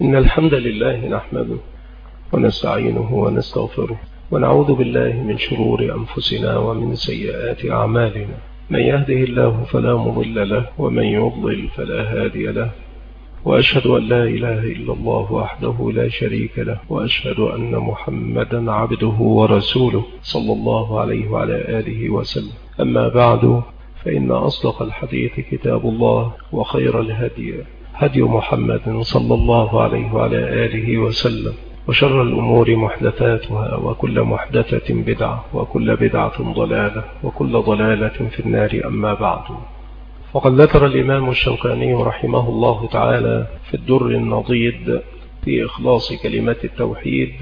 إن الحمد لله نحمده ونستعينه ونستغفره ونعوذ بالله من شرور أنفسنا ومن سيئات أعمالنا. من يهده الله فلا مضل له ومن يضلل فلا هادي له، وأشهد أن لا إله إلا الله وحده لا شريك له، وأشهد أن محمدا عبده ورسوله صلى الله عليه وعلى آله وسلم. أما بعد، فإن أصدق الحديث كتاب الله، وخير الهدي هدي محمد صلى الله عليه وعلى آله وسلم، وشر الأمور محدثاتها، وكل محدثة بدعة، وكل بدعة ضلالة، وكل ضلالة في النار. أما بعد، فقد ذكر الإمام الشوكاني رحمه الله تعالى في الدر النضيد في إخلاص كلمة التوحيد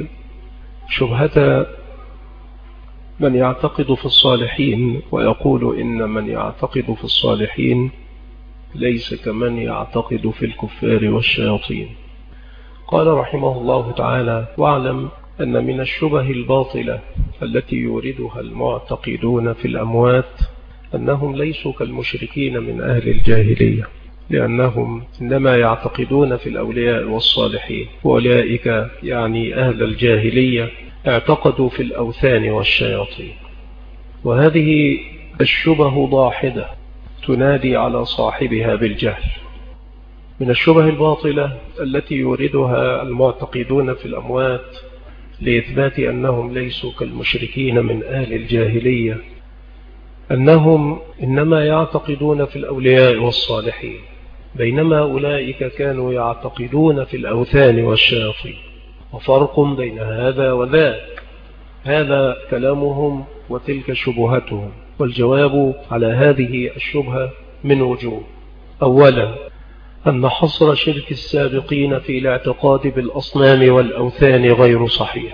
شبهة من يعتقد في الصالحين ويقول إن من يعتقد في الصالحين ليس كمن يعتقد في الكفار والشياطين. قال رحمه الله تعالى: واعلم أن من الشبه الباطلة التي يوردها المعتقدون في الأموات أنهم ليسوا كالمشركين من أهل الجاهلية، لأنهم إنما يعتقدون في الأولياء والصالحين، وأولئك يعني أهل الجاهلية اعتقدوا في الأوثان والشياطين. وهذه الشبه ضاحدة تنادي على صاحبها بالجهل. من الشبه الباطلة التي يوردها المعتقدون في الأموات لإثبات أنهم ليسوا كالمشركين من أهل الجاهلية أنهم إنما يعتقدون في الأولياء والصالحين، بينما أولئك كانوا يعتقدون في الأوثان والشياطين، وفرق بين هذا وذاك. هذا كلامهم وتلك شبهتهم، والجواب على هذه الشبهة من وجوه. أولا، أن حصر شرك السابقين في الاعتقاد بالأصنام والأوثان غير صحيح،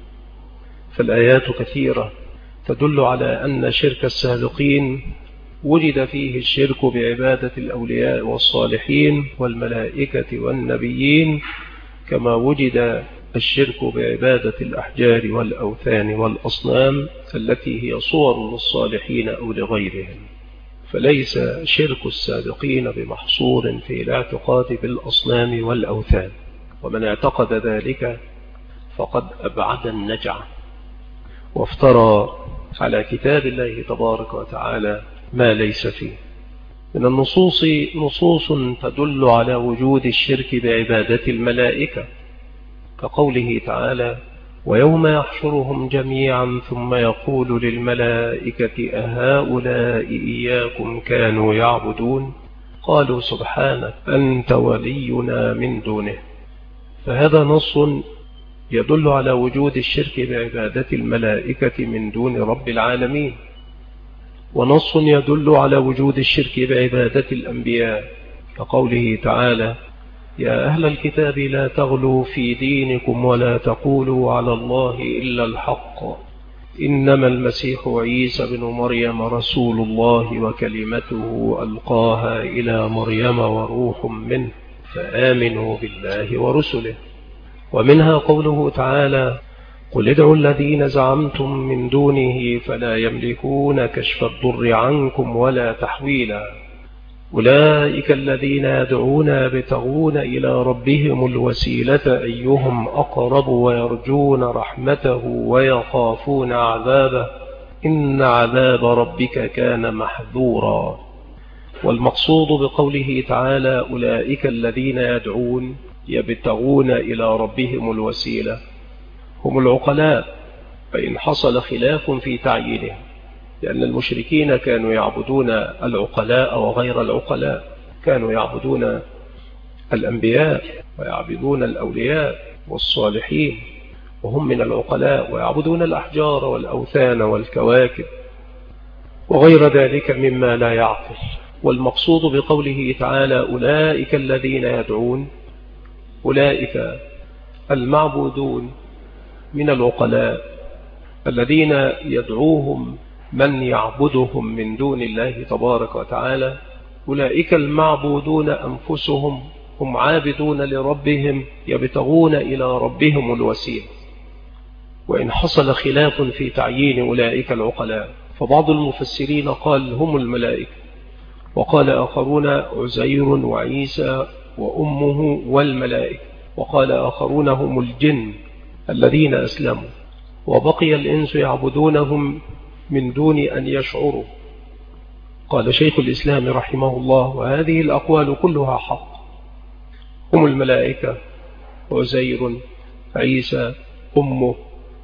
فالآيات كثيرة تدل على أن شرك السابقين وجد فيه الشرك بعبادة الأولياء والصالحين والملائكة والنبيين، كما وجد الشرك بعبادة الأحجار والأوثان والأصنام التي هي صور للصالحين أو لغيرهم. فليس شرك السابقين بمحصور في الاعتقاد بالأصنام والأوثان، ومن اعتقد ذلك فقد أبعد النجع وافترى على كتاب الله تبارك وتعالى ما ليس فيه. من النصوص نصوص تدل على وجود الشرك بعبادة الملائكة، كقوله تعالى: ويوم يحشرهم جميعا ثم يقول للملائكة أهؤلاء إياكم كانوا يعبدون قالوا سبحانك أنت ولينا من دونه. فهذا نص يدل على وجود الشرك بعبادة الملائكة من دون رب العالمين، ونص يدل على وجود الشرك بعبادة الأنبياء، كقوله تعالى: يا أهل الكتاب لا تغلوا في دينكم ولا تقولوا على الله إلا الحق إنما المسيح عيسى بن مريم رسول الله وكلمته ألقاها إلى مريم وروح منه فآمنوا بالله ورسله. ومنها قوله تعالى: قل ادعوا الذين زعمتم من دونه فلا يملكون كشف الضر عنكم ولا تحويلا أولئك الذين يدعون يبتغون إلى ربهم الوسيلة أيهم أقرب ويرجون رحمته ويخافون عذابه إن عذاب ربك كان محذورا. والمقصود بقوله تعالى أولئك الذين يدعون يبتغون إلى ربهم الوسيلة هم العقلاء، فإن حصل خلاف في تعيينهم، لأن المشركين كانوا يعبدون العقلاء وغير العقلاء، كانوا يعبدون الأنبياء ويعبدون الأولياء والصالحين وهم من العقلاء، ويعبدون الأحجار والأوثان والكواكب وغير ذلك مما لا يعقل. والمقصود بقوله تعالى أولئك الذين يدعون، أولئك المعبودون من العقلاء الذين يدعوهم من يعبدهم من دون الله تبارك وتعالى. أولئك المعبودون أنفسهم هم عابدون لربهم يبتغون إلى ربهم الوسيلة. وإن حصل خلاف في تعيين أولئك العقلاء، فبعض المفسرين قال هم الملائكة، وقال آخرون عزير وعيسى وأمه والملائكة، وقال آخرون هم الجن الذين أسلموا، وبقي الإنس يعبدونهم من دون أن يشعروا. قال شيخ الإسلام رحمه الله: وهذه الأقوال كلها حق، هم الملائكة، عزير، عيسى، أمه،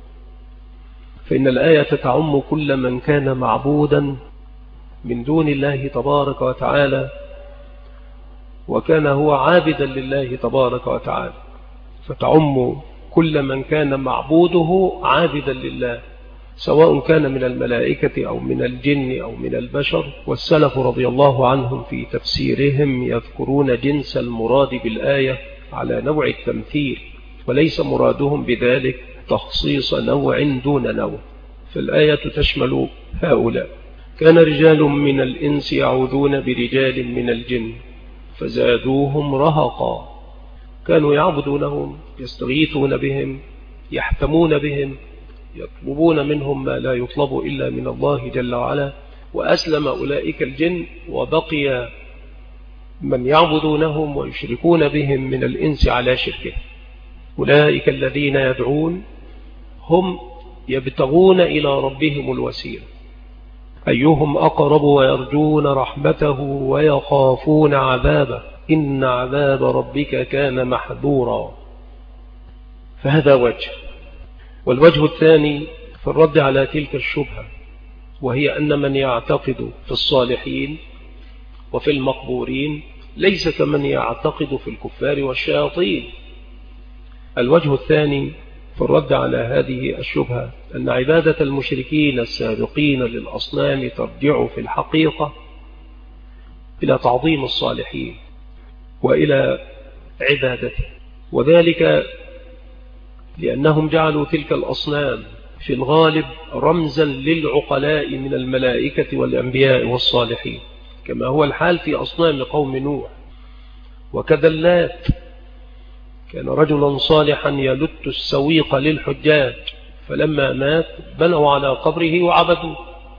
فإن الآية تعم كل من كان معبودا من دون الله تبارك وتعالى، وكان هو عابدا لله تبارك وتعالى، فتعم كل من كان معبوده عابدا لله، سواء كان من الملائكة أو من الجن أو من البشر. والسلف رضي الله عنهم في تفسيرهم يذكرون جنس المراد بالآية على نوع التمثيل، وليس مرادهم بذلك تخصيص نوع دون نوع، فالآية تشمل هؤلاء. كان رجال من الإنس يعوذون برجال من الجن فزادوهم رهقا، كانوا يعبدونهم، يستغيثون بهم، يحتمون بهم، يطلبون منهم ما لا يطلب إلا من الله جل وعلا. وأسلم أولئك الجن، وبقي من يعبدونهم ويشركون بهم من الإنس على شركه. أولئك الذين يدعون هم يبتغون إلى ربهم الوسيلة أيهم أقرب، ويرجون رحمته ويخافون عذابه، إن عذاب ربك كان محذورا. فهذا وجه. والوجه الثاني في الرد على تلك الشبهة، وهي أن من يعتقد في الصالحين وفي المقبورين ليس كمن يعتقد في الكفار والشياطين. الوجه الثاني في الرد على هذه الشبهة أن عبادة المشركين السابقين للأصنام ترجع في الحقيقة إلى تعظيم الصالحين وإلى عبادته، وذلك لأنهم جعلوا تلك الأصنام في الغالب رمزا للعقلاء من الملائكة والأنبياء والصالحين، كما هو الحال في أصنام قوم نوح. وكذا اللات كان رجلا صالحا يلت السويق للحجاج، فلما مات بنوا على قبره وعبدوه.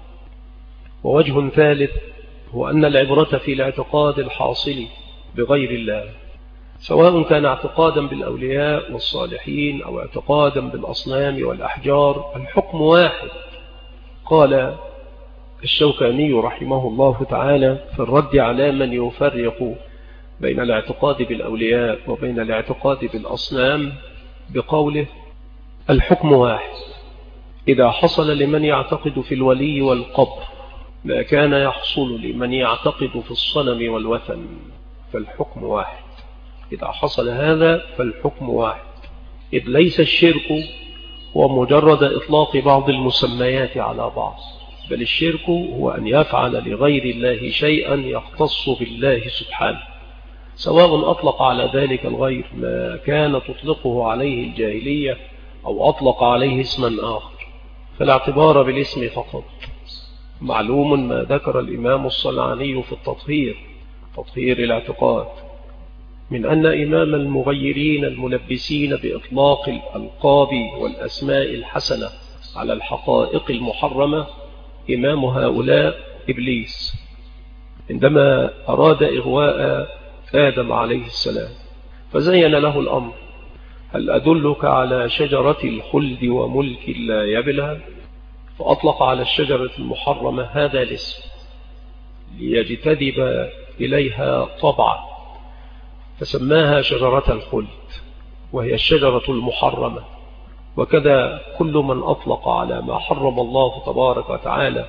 ووجه ثالث هو أن العبرة في الاعتقاد الحاصل بغير الله، سواء كان اعتقادا بالأولياء والصالحين أو اعتقادا بالأصنام والأحجار، الحكم واحد. قال الشوكاني رحمه الله تعالى في الرد على من يفرق بين الاعتقاد بالأولياء وبين الاعتقاد بالأصنام بقوله: الحكم واحد، إذا حصل لمن يعتقد في الولي والقبر ما كان يحصل لمن يعتقد في الصنم والوثن، فالحكم واحد. إذا حصل هذا فالحكم واحد، إذ ليس الشرك هو مجرد إطلاق بعض المسميات على بعض، بل الشرك هو أن يفعل لغير الله شيئا يختص بالله سبحانه، سواء أطلق على ذلك الغير ما كان تطلقه عليه الجاهلية أو أطلق عليه اسما آخر، فالاعتبار بالاسم فقط. معلوم ما ذكر الإمام الصنعاني في تطهير الاعتقاد من أن إمام المغيرين الملبسين بإطلاق الألقاب والأسماء الحسنة على الحقائق المحرمة إمام هؤلاء إبليس، عندما أراد إغواء آدم عليه السلام فزين له الأمر: هل أدلك على شجرة الخلد وملك لا يبلى؟ فأطلق على الشجرة المحرمة هذا الاسم ليجتذب إليها طبعا، فسماها شجرة الخلد وهي الشجرة المحرمة. وكذا كل من أطلق على ما حرم الله تبارك وتعالى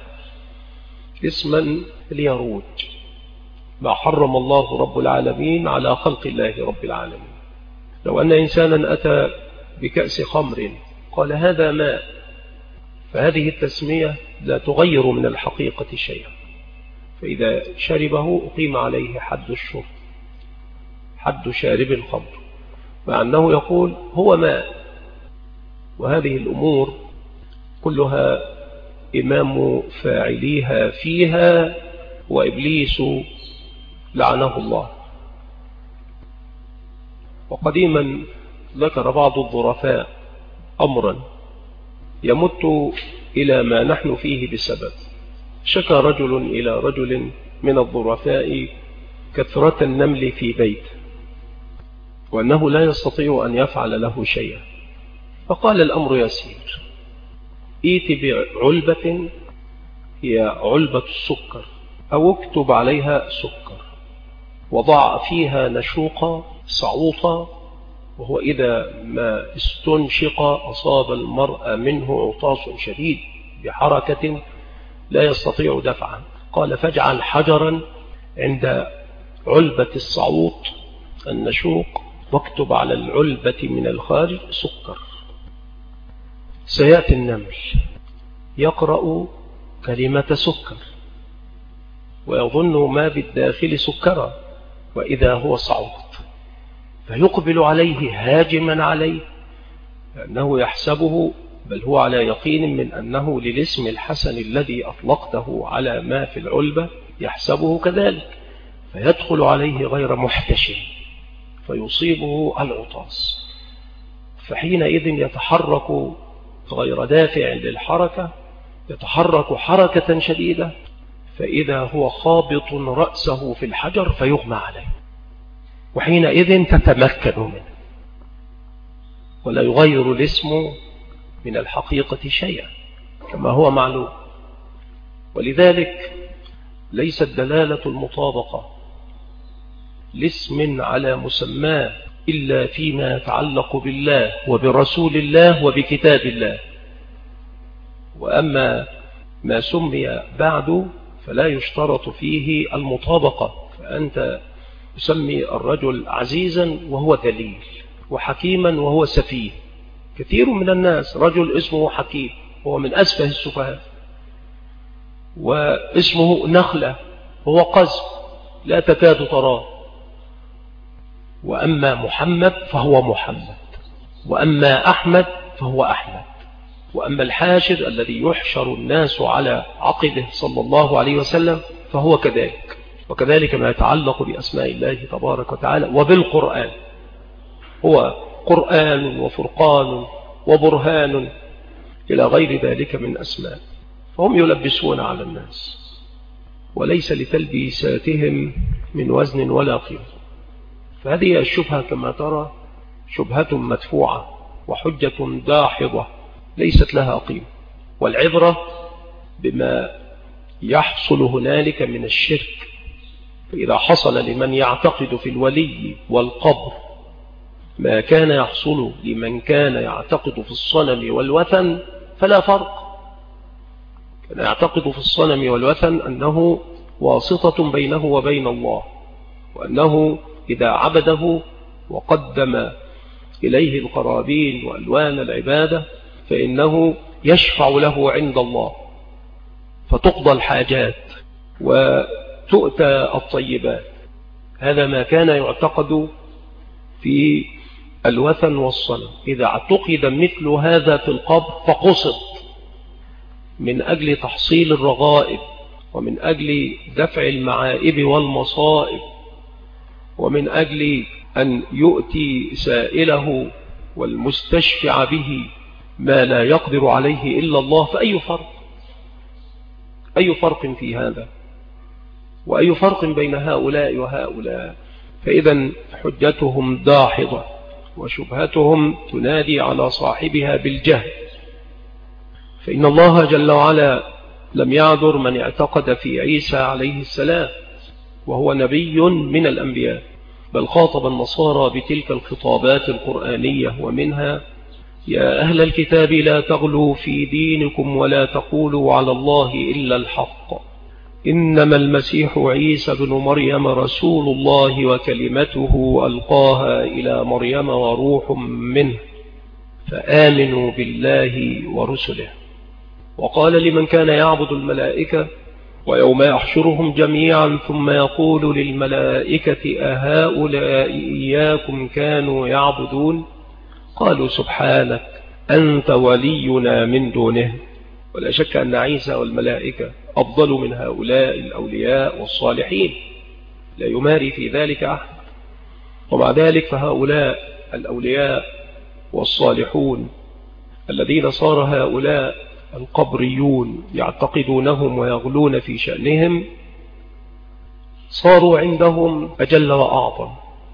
اسما ليروج ما حرم الله رب العالمين على خلق الله رب العالمين. لو أن إنسانا أتى بكأس خمر قال هذا ماء، فهذه التسمية لا تغير من الحقيقة شيئا، فإذا شربه أقيم عليه حد الشرب، حد شارب الخمر، مع أنه يقول هو ماء. وهذه الأمور كلها إمام فاعليها فيها وإبليس لعنه الله. وقديما ذكر بعض الظرفاء أمرا يمت إلى ما نحن فيه بسبب. شكى رجل إلى رجل من الظرفاء كثرة النمل في بيت، وأنه لا يستطيع أن يفعل له شيئا. فقال الأمر يسير، ائت بعلبة هي علبة السكر أو اكتب عليها سكر، وضع فيها نشوقا صعوطا، وهو إذا ما استنشق أصاب المرء منه عطاس شديد بحركة لا يستطيع دفعا. قال فاجعل حجرا عند علبة الصعوط النشوق، واكتب على العلبة من الخارج سكر. سيأتي النمل يقرأ كلمة سكر ويظن ما بالداخل سكرا، وإذا هو صعوط، فيقبل عليه هاجما عليه، لأنه يحسبه، بل هو على يقين من أنه للاسم الحسن الذي أطلقته على ما في العلبة يحسبه كذلك، فيدخل عليه غير محتشم فيصيبه العطاس. فحينئذ يتحرك غير دافع للحركة، يتحرك حركة شديدة، فإذا هو خابط رأسه في الحجر فيغمى عليه، وحينئذ تتمكن منه ولا يغير الاسم من الحقيقة شيئا كما هو معلوم. ولذلك ليست دلالة المطابقة لاسم على مسماه إلا فيما يتعلق بالله وبرسول الله وبكتاب الله، وأما ما سمي بعد فلا يشترط فيه المطابقة. فأنت تسمي الرجل عزيزا وهو ذليل، وحكيما وهو سفيه. كثير من الناس رجل اسمه حكيم هو من أسفه السفهاء، واسمه نخلة هو قزم لا تكاد تراه. وأما محمد فهو محمد، وأما أحمد فهو أحمد، وأما الحاشر الذي يحشر الناس على عقبه صلى الله عليه وسلم فهو كذلك. وكذلك ما يتعلق بأسماء الله تبارك وتعالى وبالقرآن، هو قرآن وفرقان وبرهان إلى غير ذلك من أسماء. فهم يلبسون على الناس وليس لتلبيساتهم من وزن ولا قيمة. فهذه الشبهة كما ترى شبهة مدفوعة وحجة داحضة ليست لها قيمة. والعبرة بما يحصل هنالك من الشرك، فإذا حصل لمن يعتقد في الولي والقبر ما كان يحصل لمن كان يعتقد في الصنم والوثن فلا فرق. كان يعتقد في الصنم والوثن أنه واسطة بينه وبين الله، وأنه إذا عبده وقدم إليه القرابين وألوان العبادة فإنه يشفع له عند الله، فتقضى الحاجات وتؤتى الطيبات. هذا ما كان يعتقد في الوثن والصنم. إذا اعتقد مثل هذا في القبر فقصد من أجل تحصيل الرغائب، ومن أجل دفع المعائب والمصائب، ومن أجل أن يؤتي سائله والمستشفع به ما لا يقدر عليه إلا الله. فأي فرق؟ أي فرق في هذا؟ وأي فرق بين هؤلاء وهؤلاء؟ فإذا حجتهم داحضة وشبهتهم تنادي على صاحبها بالجهل. فإن الله جل وعلا لم يعذر من اعتقد في عيسى عليه السلام وهو نبي من الأنبياء، بل خاطب النصارى بتلك الخطابات القرآنية، ومنها يا أهل الكتاب لا تغلوا في دينكم ولا تقولوا على الله إلا الحق، إنما المسيح عيسى بن مريم رسول الله وكلمته ألقاها إلى مريم وروح منه، فآمنوا بالله ورسله. وقال لمن كان يعبد الملائكة ويوم يحشرهم جميعا ثم يقول للملائكة أهؤلاء إياكم كانوا يعبدون؟ قالوا سبحانك أنت ولينا من دونه. ولا شك أن عيسى والملائكة أفضل من هؤلاء الأولياء والصالحين، لا يماري في ذلك أحد. ومع ذلك فهؤلاء الأولياء والصالحون الذين صار هؤلاء القبريون يعتقدونهم ويغلون في شأنهم صاروا عندهم أجل وأعظم،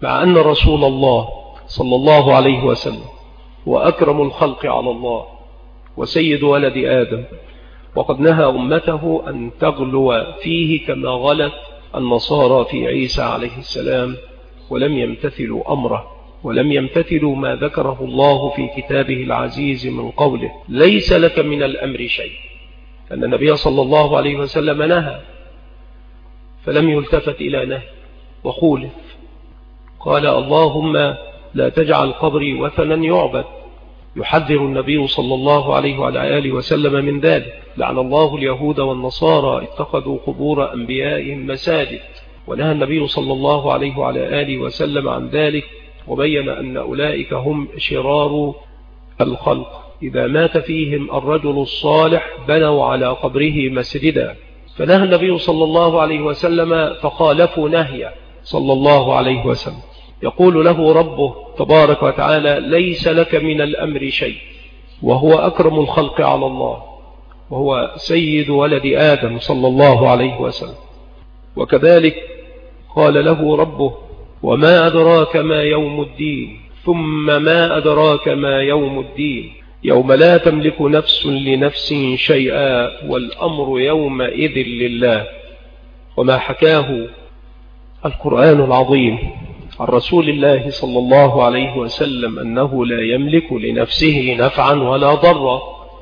مع أن رسول الله صلى الله عليه وسلم وأكرم الخلق على الله وسيد ولد آدم، وقد نهى أمته أن تغلو فيه كما غلت النصارى في عيسى عليه السلام، ولم يمتثلوا أمره، ولم يمتثلوا ما ذكره الله في كتابه العزيز من قوله ليس لك من الأمر شيء، أن النبي صلى الله عليه وسلم نهى فلم يلتفت إلى نهي وخولف. قال اللهم لا تجعل قبري وثنا يعبد، يحذر النبي صلى الله عليه وعلى آله وسلم من ذلك. لعن الله اليهود والنصارى اتخذوا قبور أنبيائهم مساجد، ونهى النبي صلى الله عليه وعلى آله وسلم عن ذلك، وبين أن أولئك هم شرار الخلق. إذا مات فيهم الرجل الصالح بنوا على قبره مسجدا، فنهى النبي صلى الله عليه وسلم فخالفوا نهيه صلى الله عليه وسلم. يقول له ربه تبارك وتعالى ليس لك من الأمر شيء، وهو أكرم الخلق على الله، وهو سيد ولد آدم صلى الله عليه وسلم. وكذلك قال له ربه وما أدراك ما يوم الدين، ثم ما أدراك ما يوم الدين، يوم لا تملك نفس لنفس شيئا والأمر يومئذ لله. وما حكاه القرآن العظيم عن رسول الله صلى الله عليه وسلم أنه لا يملك لنفسه نفعا ولا ضرا.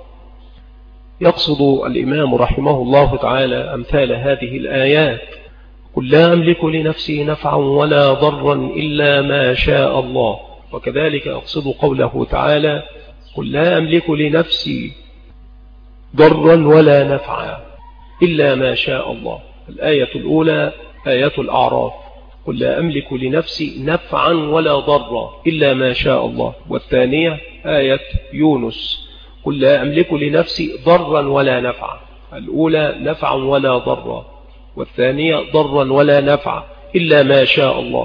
يقصد الإمام رحمه الله تعالى أمثال هذه الآيات: قل لا أملك لنفسي نفعا ولا ضرا إلا ما شاء الله. وكذلك يقصد قوله تعالى: قل لا أملك لنفسي ضرا ولا نفعا إلا ما شاء الله. الآية الأولى آية الأعراف: قل لا أملك لنفسي نفعا ولا ضرا إلا ما شاء الله. والثانية آية يونس: قل لا أملك لنفسي ضرا ولا نفعا. الأولى نفعا ولا ضرا، والثانية ضرا ولا نفعا إلا ما شاء الله.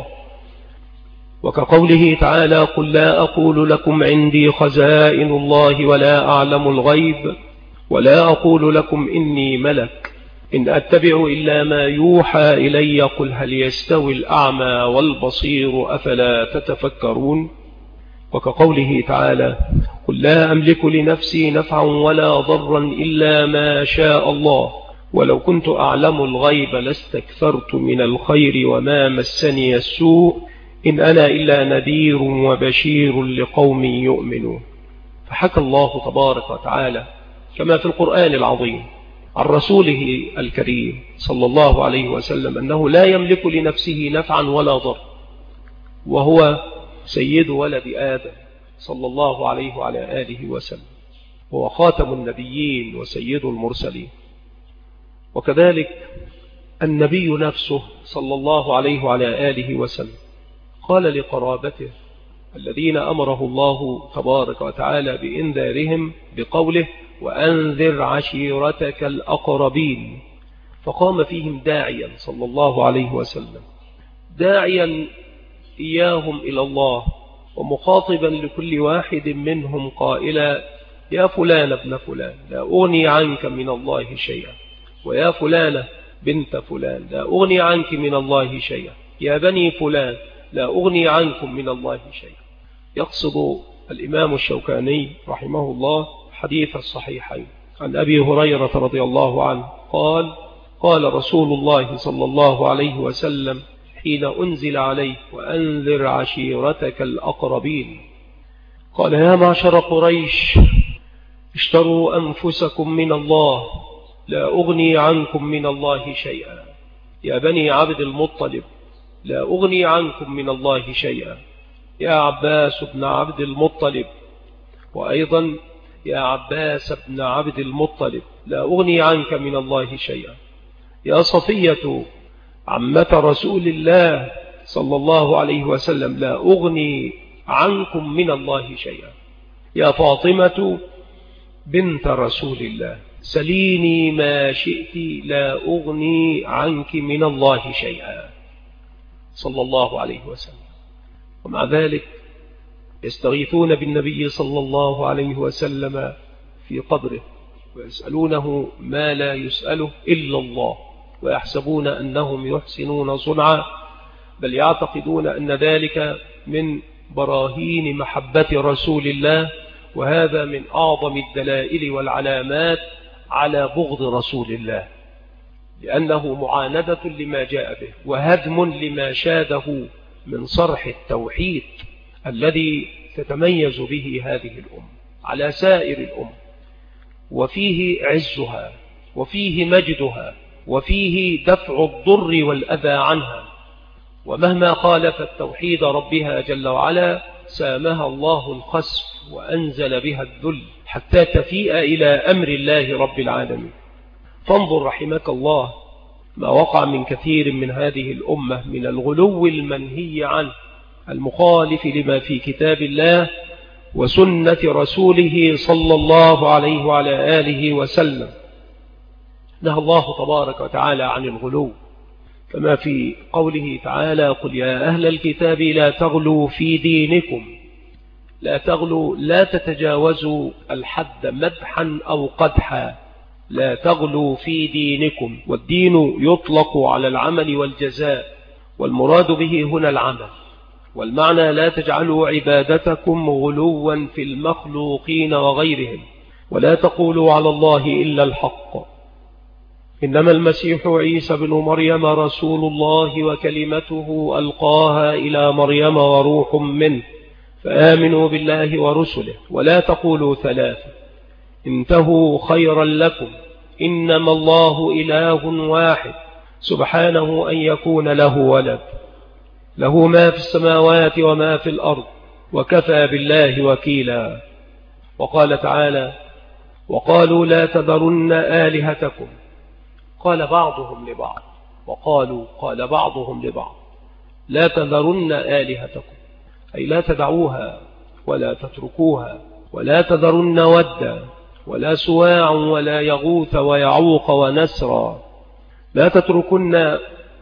وكقوله تعالى: قل لا أقول لكم عندي خزائن الله ولا أعلم الغيب ولا أقول لكم إني ملك إن أتبع إلا ما يوحى إلي قل هل يستوي الأعمى والبصير أفلا تتفكرون. وكقوله تعالى: قل لا أملك لنفسي نفعا ولا ضرا إلا ما شاء الله ولو كنت أعلم الغيب لاستكثرت من الخير وما مسني السوء إن أنا إلا نذير وبشير لقوم يؤمنون. فحكى الله تبارك وتعالى كما في القرآن العظيم عن رسوله الكريم صلى الله عليه وسلم أنه لا يملك لنفسه نفعا ولا ضر، وهو سيد ولد آدم صلى الله عليه وعلى آله وسلم، هو خاتم النبيين وسيد المرسلين. وكذلك النبي نفسه صلى الله عليه وعلى آله وسلم قال لقرابته الذين أمره الله تبارك وتعالى بإنذارهم بقوله: وأنذر عشيرتك الأقربين. فقام فيهم داعيا صلى الله عليه وسلم، داعيا إياهم إلى الله، ومخاطبا لكل واحد منهم قائلا: يا فلان ابن فلان لا أغني عنك من الله شيئا، ويا فلانة بنت فلان لا أغني عنك من الله شيئا، يا بني فلان لا أغني عنكم من الله شيئا. يقصد الإمام الشوكاني رحمه الله حديث الصحيحين عن أبي هريرة رضي الله عنه قال: قال رسول الله صلى الله عليه وسلم حين أنزل عليه: وأنذر عشيرتك الأقربين، قال: يا معشر قريش اشتروا أنفسكم من الله لا أغني عنكم من الله شيئا، يا بني عبد المطلب لا أغني عنكم من الله شيئا، يا عباس بن عبد المطلب، وأيضا يا عباس بن عبد المطلب لا أغني عنك من الله شيئا، يا صفية عمة رسول الله صلى الله عليه وسلم لا أغني عنكم من الله شيئا، يا فاطمة بنت رسول الله سليني ما شئت لا أغني عنك من الله شيئا، صلى الله عليه وسلم. ومع ذلك يستغيثون بالنبي صلى الله عليه وسلم في قبره ويسألونه ما لا يسأله إلا الله، ويحسبون أنهم يحسنون صنعا بل يعتقدون أن ذلك من براهين محبة رسول الله، وهذا من أعظم الدلائل والعلامات على بغض رسول الله، لأنه معاندة لما جاء به وهدم لما شاده من صرح التوحيد الذي تتميز به هذه الأمة على سائر الأمة، وفيه عزها وفيه مجدها وفيه دفع الضر والأذى عنها. ومهما خالفت توحيد ربها جل وعلا سامها الله الخسف وأنزل بها الذل حتى تفيء إلى أمر الله رب العالمين. فانظر رحمك الله ما وقع من كثير من هذه الأمة من الغلو المنهي عنه المخالف لما في كتاب الله وسنة رسوله صلى الله عليه وعلى آله وسلم. نهى الله تبارك وتعالى عن الغلو كما في قوله تعالى: قل يا أهل الكتاب لا تغلوا في دينكم. لا تغلوا، لا تتجاوزوا الحد مدحا أو قدحا. لا تغلوا في دينكم، والدين يطلق على العمل والجزاء، والمراد به هنا العمل. والمعنى لا تجعلوا عبادتكم غلوا في المخلوقين وغيرهم، ولا تقولوا على الله إلا الحق. إنما المسيح عيسى بن مريم رسول الله وكلمته ألقاها إلى مريم وروح منه، فآمنوا بالله ورسله ولا تقولوا ثلاثة، انتهوا خيرا لكم، إنما الله إله واحد سبحانه أن يكون له ولد، له ما في السماوات وما في الأرض وكفى بالله وكيلا. وقال تعالى: وقالوا لا تذرن آلهتكم. قال بعضهم لبعض، قال بعضهم لبعض لا تذرن آلهتكم، أي لا تدعوها ولا تتركوها، ولا تذرن ودا ولا سواع ولا يغوث ويعوق ونسرا. لا تتركن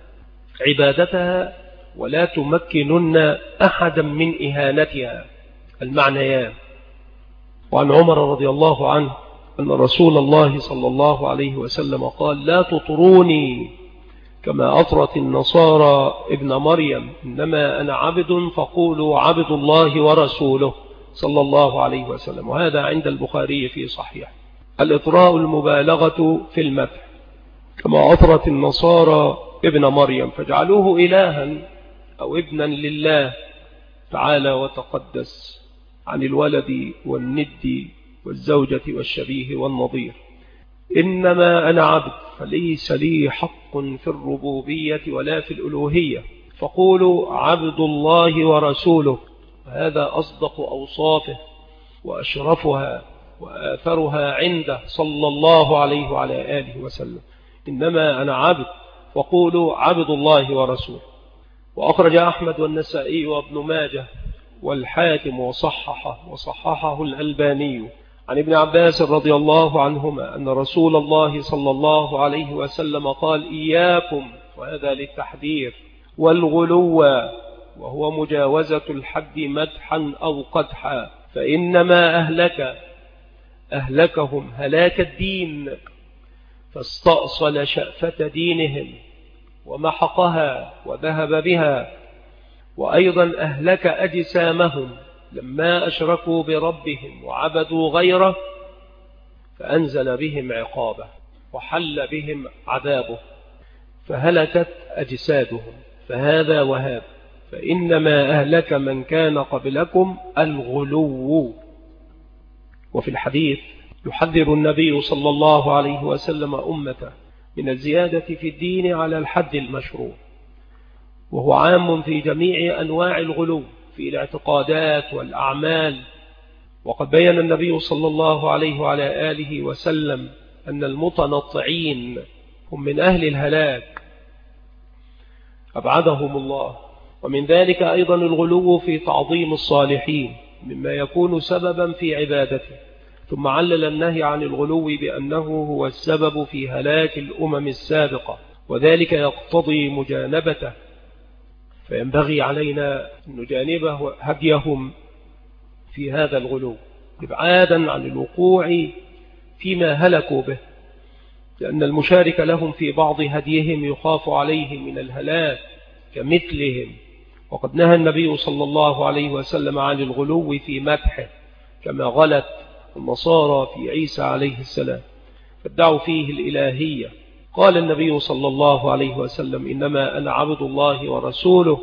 عبادتها ولا تمكنن أحدا من إهانتها. المعنيان. وعن عمر رضي الله عنه أن رسول الله صلى الله عليه وسلم قال: لا تطروني كما أطرت النصارى ابن مريم، إنما أنا عبد فقولوا عبد الله ورسوله صلى الله عليه وسلم. وهذا عند البخاري في صحيح. الإطراء المبالغة في المدح كما أطرت النصارى ابن مريم فاجعلوه إلها أو ابنا لله تعالى وتقدس عن الولد والند والزوجة والشبيه والنظير. إنما أنا عبد فليس لي حق في الربوبية ولا في الألوهية، فقولوا عبد الله ورسوله. هذا أصدق أوصافه وأشرفها وآثرها عنده صلى الله عليه وعلى آله وسلم. إنما أنا عبد فقولوا عبد الله ورسوله. وأخرج أحمد والنسائي وابن ماجه والحاكم وصححه الألباني عن ابن عباس رضي الله عنهما أن رسول الله صلى الله عليه وسلم قال: إياكم، وهذا للتحذير، والغلو وهو مجاوزة الحد مدحا أو قدحا، فإنما أهلكهم هلاك الدين، فاستأصل شأفة دينهم ومحقها وذهب بها. وأيضا أهلك أجسامهم لما أشركوا بربهم وعبدوا غيره، فأنزل بهم عقابه وحل بهم عذابه، فهلكت أجسادهم. فهذا وهذا، فإنما أهلك من كان قبلكم الغلو. وفي الحديث يحذر النبي صلى الله عليه وسلم أمته من الزيادة في الدين على الحد المشروع، وهو عام في جميع أنواع الغلو في الاعتقادات والأعمال. وقد بين النبي صلى الله عليه وعلى آله وسلم أن المتنطعين هم من أهل الهلاك أبعدهم الله. ومن ذلك أيضا الغلو في تعظيم الصالحين مما يكون سببا في عبادته. ثم علل النهي عن الغلو بأنه هو السبب في هلاك الأمم السابقة، وذلك يقتضي مجانبته، فينبغي علينا أن نجانبه هديهم في هذا الغلو إبعادا عن الوقوع فيما هلكوا به، لأن المشارك لهم في بعض هديهم يخاف عليه من الهلاك كمثلهم. وقد نهى النبي صلى الله عليه وسلم عن الغلو في مدحه كما غلت النصارى في عيسى عليه السلام فادعوا فيه الإلهية. قال النبي صلى الله عليه وسلم إنما أنا عبد الله ورسوله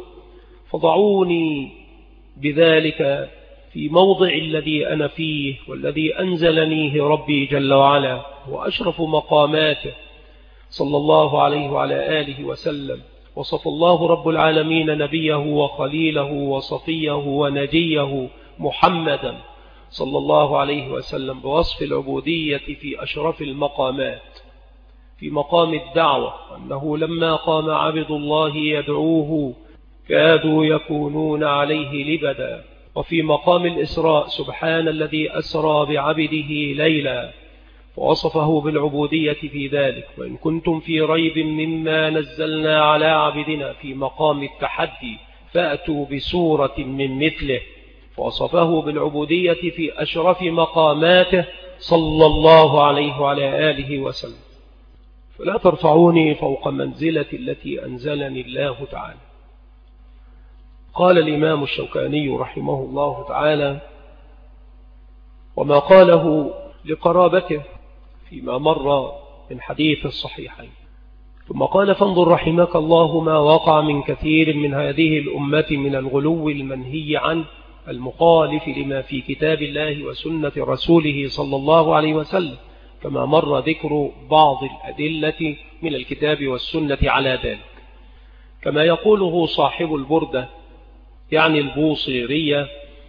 فضعوني بذلك في موضع الذي أنا فيه والذي أنزلنيه ربي جل وعلا، وأشرف مقاماته صلى الله عليه وعلى آله وسلم. وصف الله رب العالمين نبيه وخليله وصفيه ونجيه محمدا صلى الله عليه وسلم بوصف العبودية في أشرف المقامات، في مقام الدعوة، أنه لما قام عبد الله يدعوه كادوا يكونون عليه لبدا. وفي مقام الإسراء سبحان الذي أسرى بعبده ليلا، ووصفه بالعبودية في ذلك. وإن كنتم في ريب مما نزلنا على عبدنا في مقام التحدي فأتوا بسورة من مثله، ووصفه بالعبودية في أشرف مقاماته صلى الله عليه وعلى آله وسلم. فلا ترفعوني فوق منزلة التي أنزلني الله تعالى. قال الإمام الشوكاني رحمه الله تعالى وما قاله لقرابته فيما مر من حديث الصحيحين. ثم قال فانظر رحمك الله ما وقع من كثير من هذه الأمة من الغلو المنهي عنه المخالف لما في كتاب الله وسنة رسوله صلى الله عليه وسلم، كما مر ذكر بعض الأدلة من الكتاب والسنة على ذلك. كما يقوله صاحب البردة يعني البوصيرية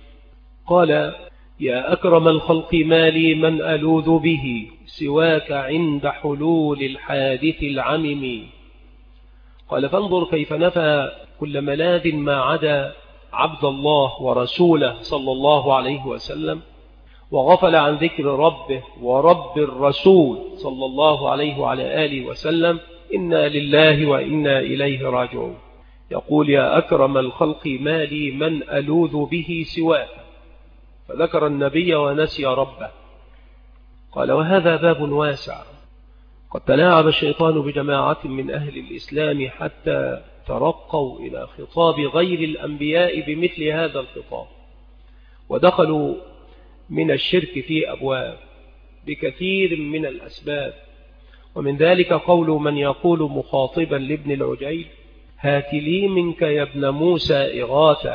قال يا أكرم الخلق ما لي من ألوذ به سواك عند حلول الحادث العمم. قال فانظر كيف نفى كل ملاذ ما عدا عبد الله ورسوله صلى الله عليه وسلم، وغفل عن ذكر ربه ورب الرسول صلى الله عليه وعلى آله وسلم. إنا لله وإنا إليه راجعون. يقول يا أكرم الخلق ما لي من ألوذ به سواك، فذكر النبي ونسي ربه. قال وهذا باب واسع، قد تلاعب الشيطان بجماعة من أهل الإسلام حتى ترقوا إلى خطاب غير الأنبياء بمثل هذا الخطاب، ودخلوا من الشرك في أبواب بكثير من الأسباب. ومن ذلك قول من يقول مخاطبا لابن العجيل هات لي منك يا ابن موسى إغاثة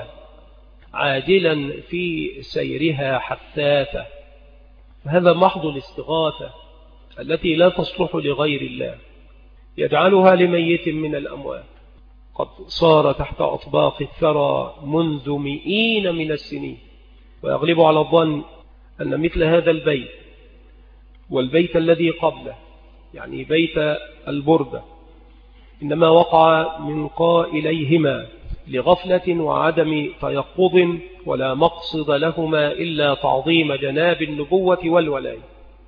عاجلا في سيرها حثاثة. هذا محض الاستغاثة التي لا تصلح لغير الله، يجعلها لميت من الأموات قد صار تحت أطباق الثرى منذ 100 من السنين. ويغلب على الظن أن مثل هذا البيت والبيت الذي قبله يعني بيت البردة إنما وقع من قائليهما لغفلة وعدم تيقظ ولا مقصد لهما إلا تعظيم جناب النبوة والولاية.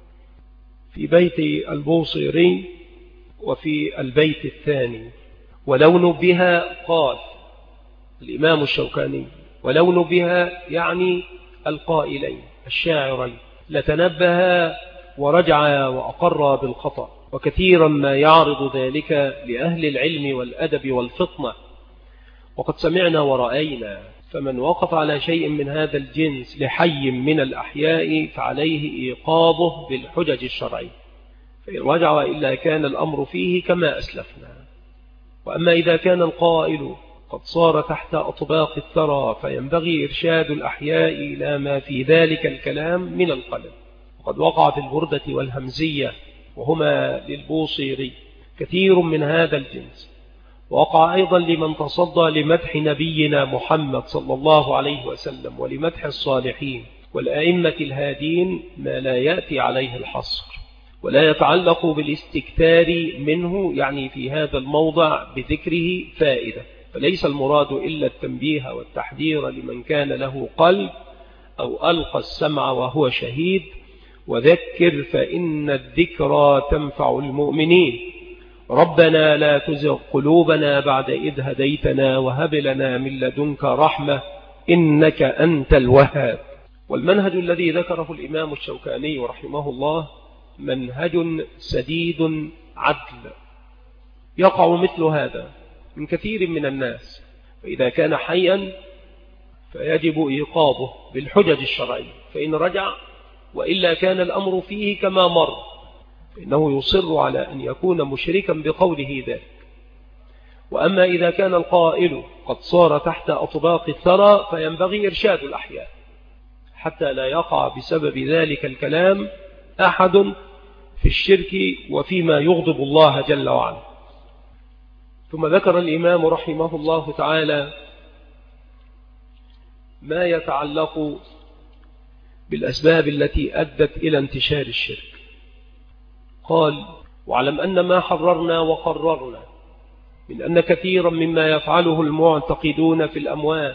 في بيت البوصيري وفي البيت الثاني ولو نبه قال الإمام الشوكاني ولو نبه يعني القائلين الشاعرين لتنبه ورجع وأقر بالخطأ. وكثيرا ما يعرض ذلك لأهل العلم والأدب والفطنة، وقد سمعنا ورأينا. فمن وقف على شيء من هذا الجنس لحي من الأحياء فعليه إيقاظه بالحجج الشرعية، فإن رجع إلا كان الأمر فيه كما أسلفنا. وأما إذا كان القائل قد صار تحت أطباق الثرى فينبغي إرشاد الأحياء إلى ما في ذلك الكلام من القلم. وقد وقع في البردة والهمزية وهما للبوصيري كثير من هذا الجنس. وقع أيضا لمن تصدى لمدح نبينا محمد صلى الله عليه وسلم ولمدح الصالحين والأئمة الهادين ما لا يأتي عليه الحصر ولا يتعلق بالاستكثار منه، يعني في هذا الموضع بذكره فائدة. فليس المراد إلا التنبيه والتحذير لمن كان له قلب أو ألقى السمع وهو شهيد. وذكر فإن الذكرى تنفع المؤمنين. ربنا لا تزغ قلوبنا بعد إذ هديتنا وهب لنا من لدنك رحمة إنك أنت الوهاب. والمنهج الذي ذكره الإمام الشوكاني رحمه الله منهج سديد عدل. يقع مثل هذا من كثير من الناس، فإذا كان حيا فيجب إيقاظه بالحجج الشرعية، فإن رجع وإلا كان الأمر فيه كما مر، فإنه يصر على أن يكون مشركا بقوله ذلك. وأما إذا كان القائل قد صار تحت أطباق الثرى فينبغي إرشاد الأحياء حتى لا يقع بسبب ذلك الكلام أحد في الشرك وفيما يغضب الله جل وعلا. ثم ذكر الإمام رحمه الله تعالى ما يتعلق بالأسباب التي أدت إلى انتشار الشرك. قال: واعلم أن ما حررنا وقررنا من أن كثيرا مما يفعله المعتقدون في الأموات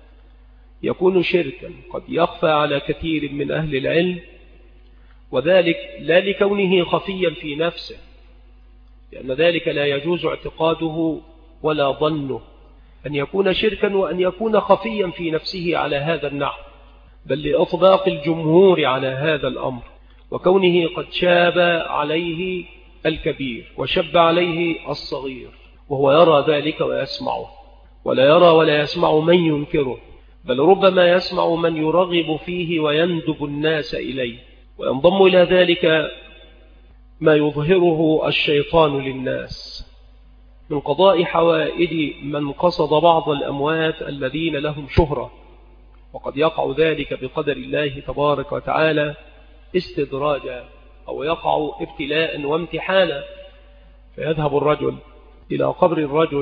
يكون شركا قد يخفى على كثير من أهل العلم، وذلك لا لكونه خفيا في نفسه، لأن ذلك لا يجوز اعتقاده ولا ظنه أن يكون شركا وأن يكون خفيا في نفسه على هذا النحو، بل لإطباق الجمهور على هذا الأمر، وكونه قد شاب عليه الكبير وشب عليه الصغير، وهو يرى ذلك ويسمعه، ولا يرى ولا يسمع من ينكره، بل ربما يسمع من يرغب فيه ويندب الناس إليه، وينضم إلى ذلك ما يظهره الشيطان للناس من قضاء حوائج من قصد بعض الأموات الذين لهم شهرة، وقد يقع ذلك بقدر الله تبارك وتعالى استدراجا، أو يقع ابتلاء وامتحانا، فيذهب الرجل إلى قبر الرجل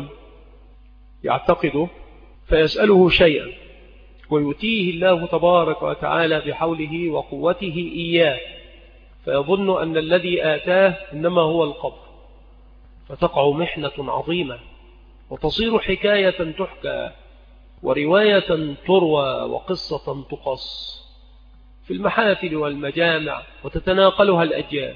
يعتقده فيسأله شيئا ويؤتيه الله تبارك وتعالى بحوله وقوته إياه، فيظن أن الذي آتاه إنما هو القبر، فتقع محنة عظيمة وتصير حكاية تحكى ورواية تروى وقصة تقص في المحافل والمجامع وتتناقلها الأجيال،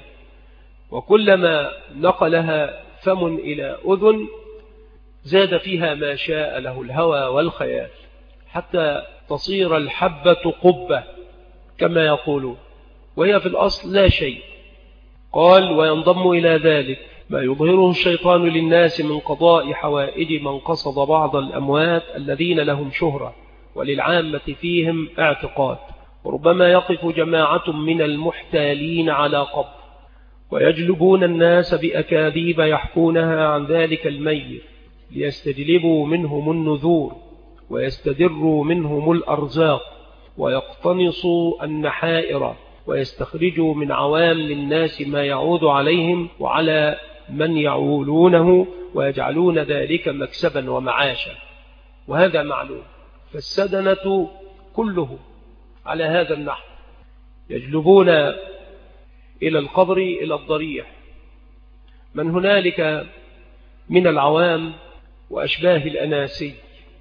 وكلما نقلها فم إلى أذن زاد فيها ما شاء له الهوى والخيال، حتى تصير الحبة قبة كما يقولون، وهي في الأصل لا شيء. قال: وينضم إلى ذلك ما يظهره الشيطان للناس من قضاء حوائج من قصد بعض الأموات الذين لهم شهرة وللعامة فيهم اعتقاد، وربما يقف جماعة من المحتالين على قبر ويجلبون الناس بأكاذيب يحكونها عن ذلك الميت ليستجلبوا منهم النذور ويستدروا منهم الأرزاق ويقتنصوا النحائر ويستخرجوا من عوام الناس ما يعود عليهم وعلى من يعولونه، ويجعلون ذلك مكسبا ومعاشا، وهذا معلوم. فالسدنة كله على هذا النحو، يجلبون إلى القبر إلى الضريح من هنالك من العوام وأشباه الأناسي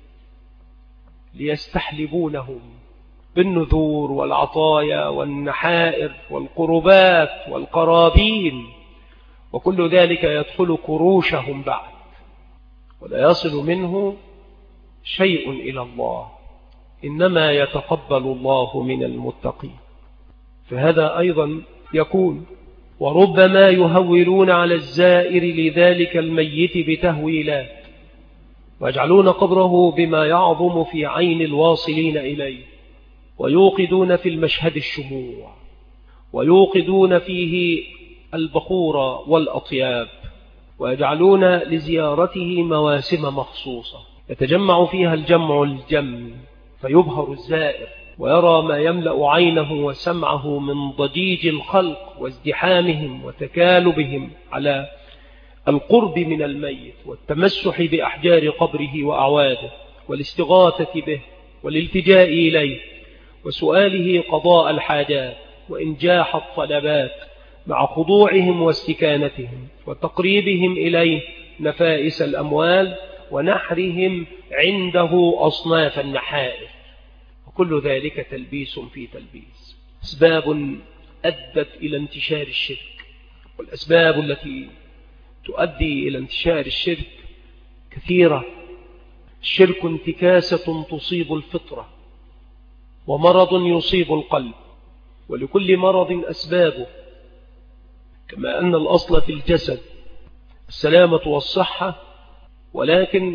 ليستحلبونهم بالنذور والعطايا والنحائر والقربات والقرابين، وكل ذلك يدخل كروشهم بعد، ولا يصل منه شيء إلى الله، إنما يتقبل الله من المتقين. فهذا أيضا يكون. وربما يهولون على الزائر لذلك الميت بتهويلات، ويجعلون قبره بما يعظم في عين الواصلين إليه، ويوقدون في المشهد الشموع، ويوقدون فيه البخور والأطياب، ويجعلون لزيارته مواسم مخصوصة يتجمع فيها الجمع الجم، فيبهر الزائر ويرى ما يملأ عينه وسمعه من ضجيج الخلق وازدحامهم وتكالبهم على القرب من الميت والتمسح بأحجار قبره وأعواده والاستغاثة به والالتجاء إليه وسؤاله قضاء الحاجات وإنجاح الطلبات، مع خضوعهم واستكانتهم وتقريبهم إليه نفائس الأموال ونحرهم عنده أصناف النحائر، وكل ذلك تلبيس في تلبيس. أسباب أدت إلى انتشار الشرك، والأسباب التي تؤدي إلى انتشار الشرك كثيرة. الشرك انتكاسة تصيب الفطرة، ومرض يصيب القلب، ولكل مرض أسبابه، كما أن الأصل في الجسد السلامة والصحة، ولكن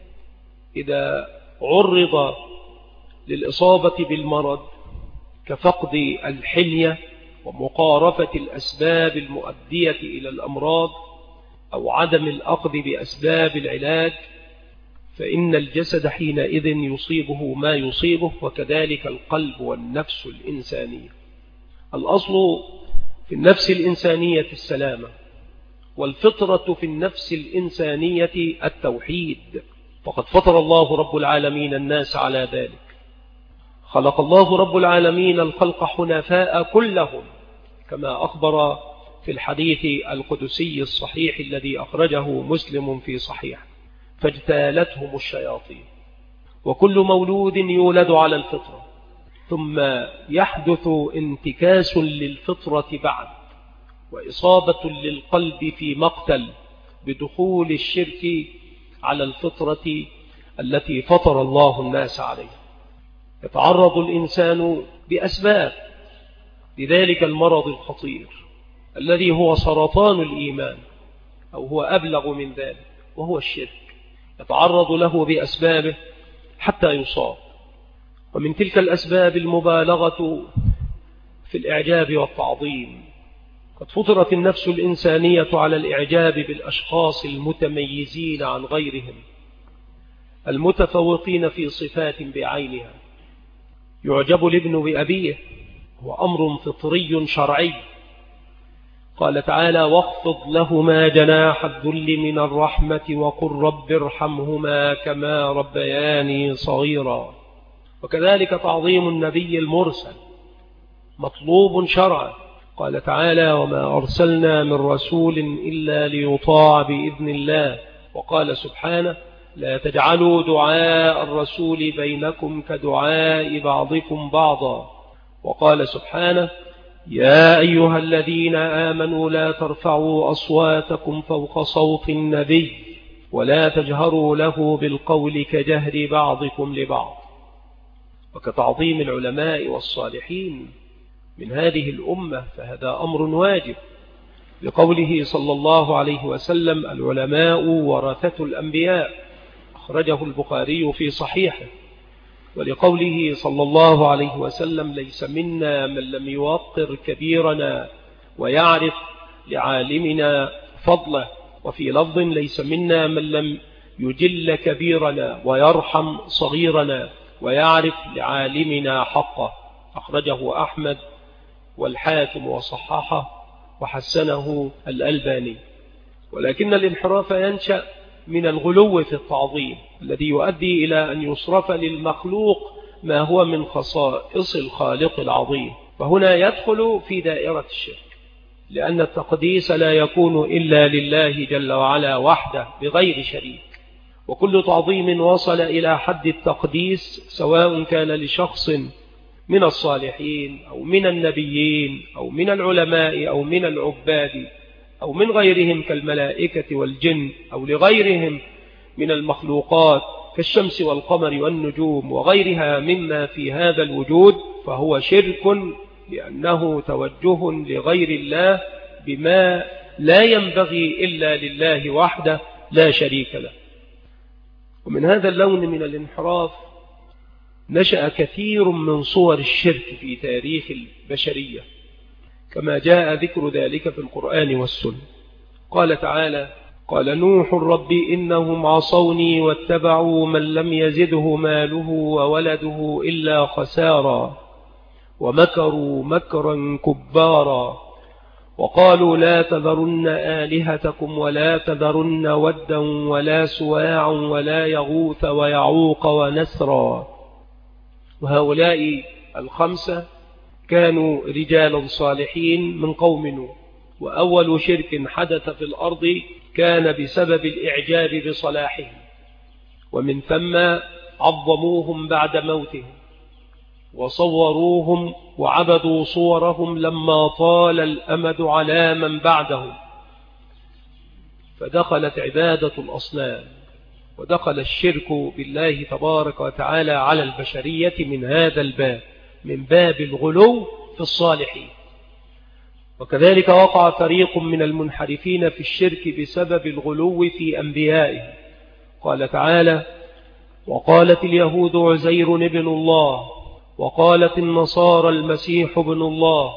إذا عرض للإصابة بالمرض كفقد الحلية ومقارفة الأسباب المؤدية إلى الأمراض أو عدم الأخذ بأسباب العلاج، فإن الجسد حينئذ يصيبه ما يصيبه، وكذلك القلب والنفس الإنسانية. الأصل في النفس الإنسانية السلامة، والفطرة في النفس الإنسانية التوحيد، فقد فطر الله رب العالمين الناس على ذلك. خلق الله رب العالمين الخلق حنفاء كلهم، كما أخبر في الحديث القدسي الصحيح الذي أخرجه مسلم في صحيح: فاجتالتهم الشياطين. وكل مولود يولد على الفطرة، ثم يحدث انتكاس للفطرة بعد، وإصابة للقلب في مقتل بدخول الشرك على الفطرة التي فطر الله الناس عليها. يتعرض الإنسان بأسباب لذلك المرض الخطير الذي هو سرطان الإيمان، أو هو أبلغ من ذلك، وهو الشرك. يتعرض له بأسبابه حتى يصاب. ومن تلك الأسباب المبالغة في الإعجاب والتعظيم. قد فطرت النفس الإنسانية على الإعجاب بالأشخاص المتميزين عن غيرهم، المتفوقين في صفات بعينها. يعجب الابن بأبيه، هو أمر فطري شرعي. قال تعالى: واخفض لهما جناح الذل من الرحمة وقل رب ارحمهما كما ربياني صغيرا. وكذلك تعظيم النبي المرسل مطلوب شرعا. قال تعالى: وما أرسلنا من رسول إلا ليطاع بإذن الله. وقال سبحانه: لا تجعلوا دعاء الرسول بينكم كدعاء بعضكم بعضا. وقال سبحانه: يا أيها الذين آمنوا لا ترفعوا أصواتكم فوق صوت النبي ولا تجهروا له بالقول كجهر بعضكم لبعض. وكتعظيم العلماء والصالحين من هذه الأمة، فهذا أمر واجب، لقوله صلى الله عليه وسلم: العلماء ورثة الأنبياء، أخرجه البخاري في صحيحه. ولقوله صلى الله عليه وسلم: ليس منا من لم يوقر كبيرنا ويعرف لعالمنا فضله. وفي لفظ: ليس منا من لم يجل كبيرنا ويرحم صغيرنا ويعرف لعالمنا حقه، أخرجه أحمد والحاكم وصححه وحسنه الألباني. ولكن الانحراف ينشأ من الغلو في التعظيم الذي يؤدي إلى أن يصرف للمخلوق ما هو من خصائص الخالق العظيم، فهنا يدخل في دائرة الشرك، لأن التقديس لا يكون إلا لله جل وعلا وحده بغير شريك. وكل تعظيم وصل إلى حد التقديس، سواء كان لشخص من الصالحين أو من النبيين أو من العلماء أو من العباد أو من غيرهم كالملائكة والجن أو لغيرهم من المخلوقات كالشمس والقمر والنجوم وغيرها مما في هذا الوجود، فهو شرك، لأنه توجه لغير الله بما لا ينبغي إلا لله وحده لا شريك له. ومن هذا اللون من الانحراف نشأ كثير من صور الشرك في تاريخ البشرية، كما جاء ذكر ذلك في القرآن والسنة. قال تعالى: قال نوح رب إنهم عصوني واتبعوا من لم يزده ماله وولده إلا خسارا ومكروا مكرا كبارا وقالوا لا تذرن آلهتكم ولا تذرن ودا ولا سواعا ولا يغوث ويعوق ونسرا. وهؤلاء الخمسة كانوا رجالا صالحين من قوم نوح، وأول شرك حدث في الأرض كان بسبب الإعجاب بصلاحهم، ومن ثم عظموهم بعد موتهم وصوروهم وعبدوا صورهم لما طال الأمد على من بعدهم، فدخلت عبادة الأصنام ودخل الشرك بالله تبارك وتعالى على البشرية من هذا الباب، من باب الغلو في الصالحين. وكذلك وقع فريق من المنحرفين في الشرك بسبب الغلو في أنبيائهم قال تعالى: وقالت اليهود عزير ابن الله وقالت النصارى المسيح ابن الله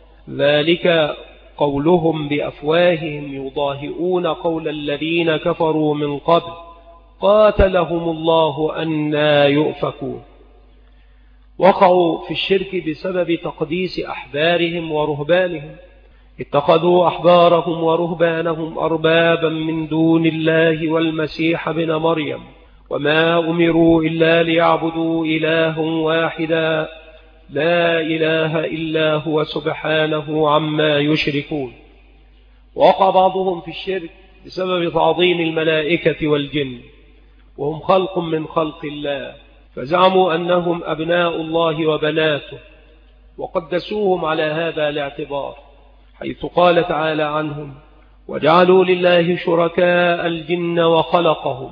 ذلك قولهم بأفواههم يضاهئون قول الذين كفروا من قبل قاتلهم الله أنى يؤفكون. وقعوا في الشرك بسبب تقديس أحبارهم ورهبانهم، اتخذوا أحبارهم ورهبانهم أربابا من دون الله والمسيح بن مريم وما أمروا إلا ليعبدوا إله واحدا لا إله إلا هو سبحانه عما يشركون. وقع بعضهم في الشرك بسبب تعظيم الملائكة والجن وهم خلق من خلق الله، فزعموا أنهم أبناء الله وبناته وقدسوهم على هذا الاعتبار، حيث قال تعالى عنهم: وجعلوا لله شركاء الجن وخلقهم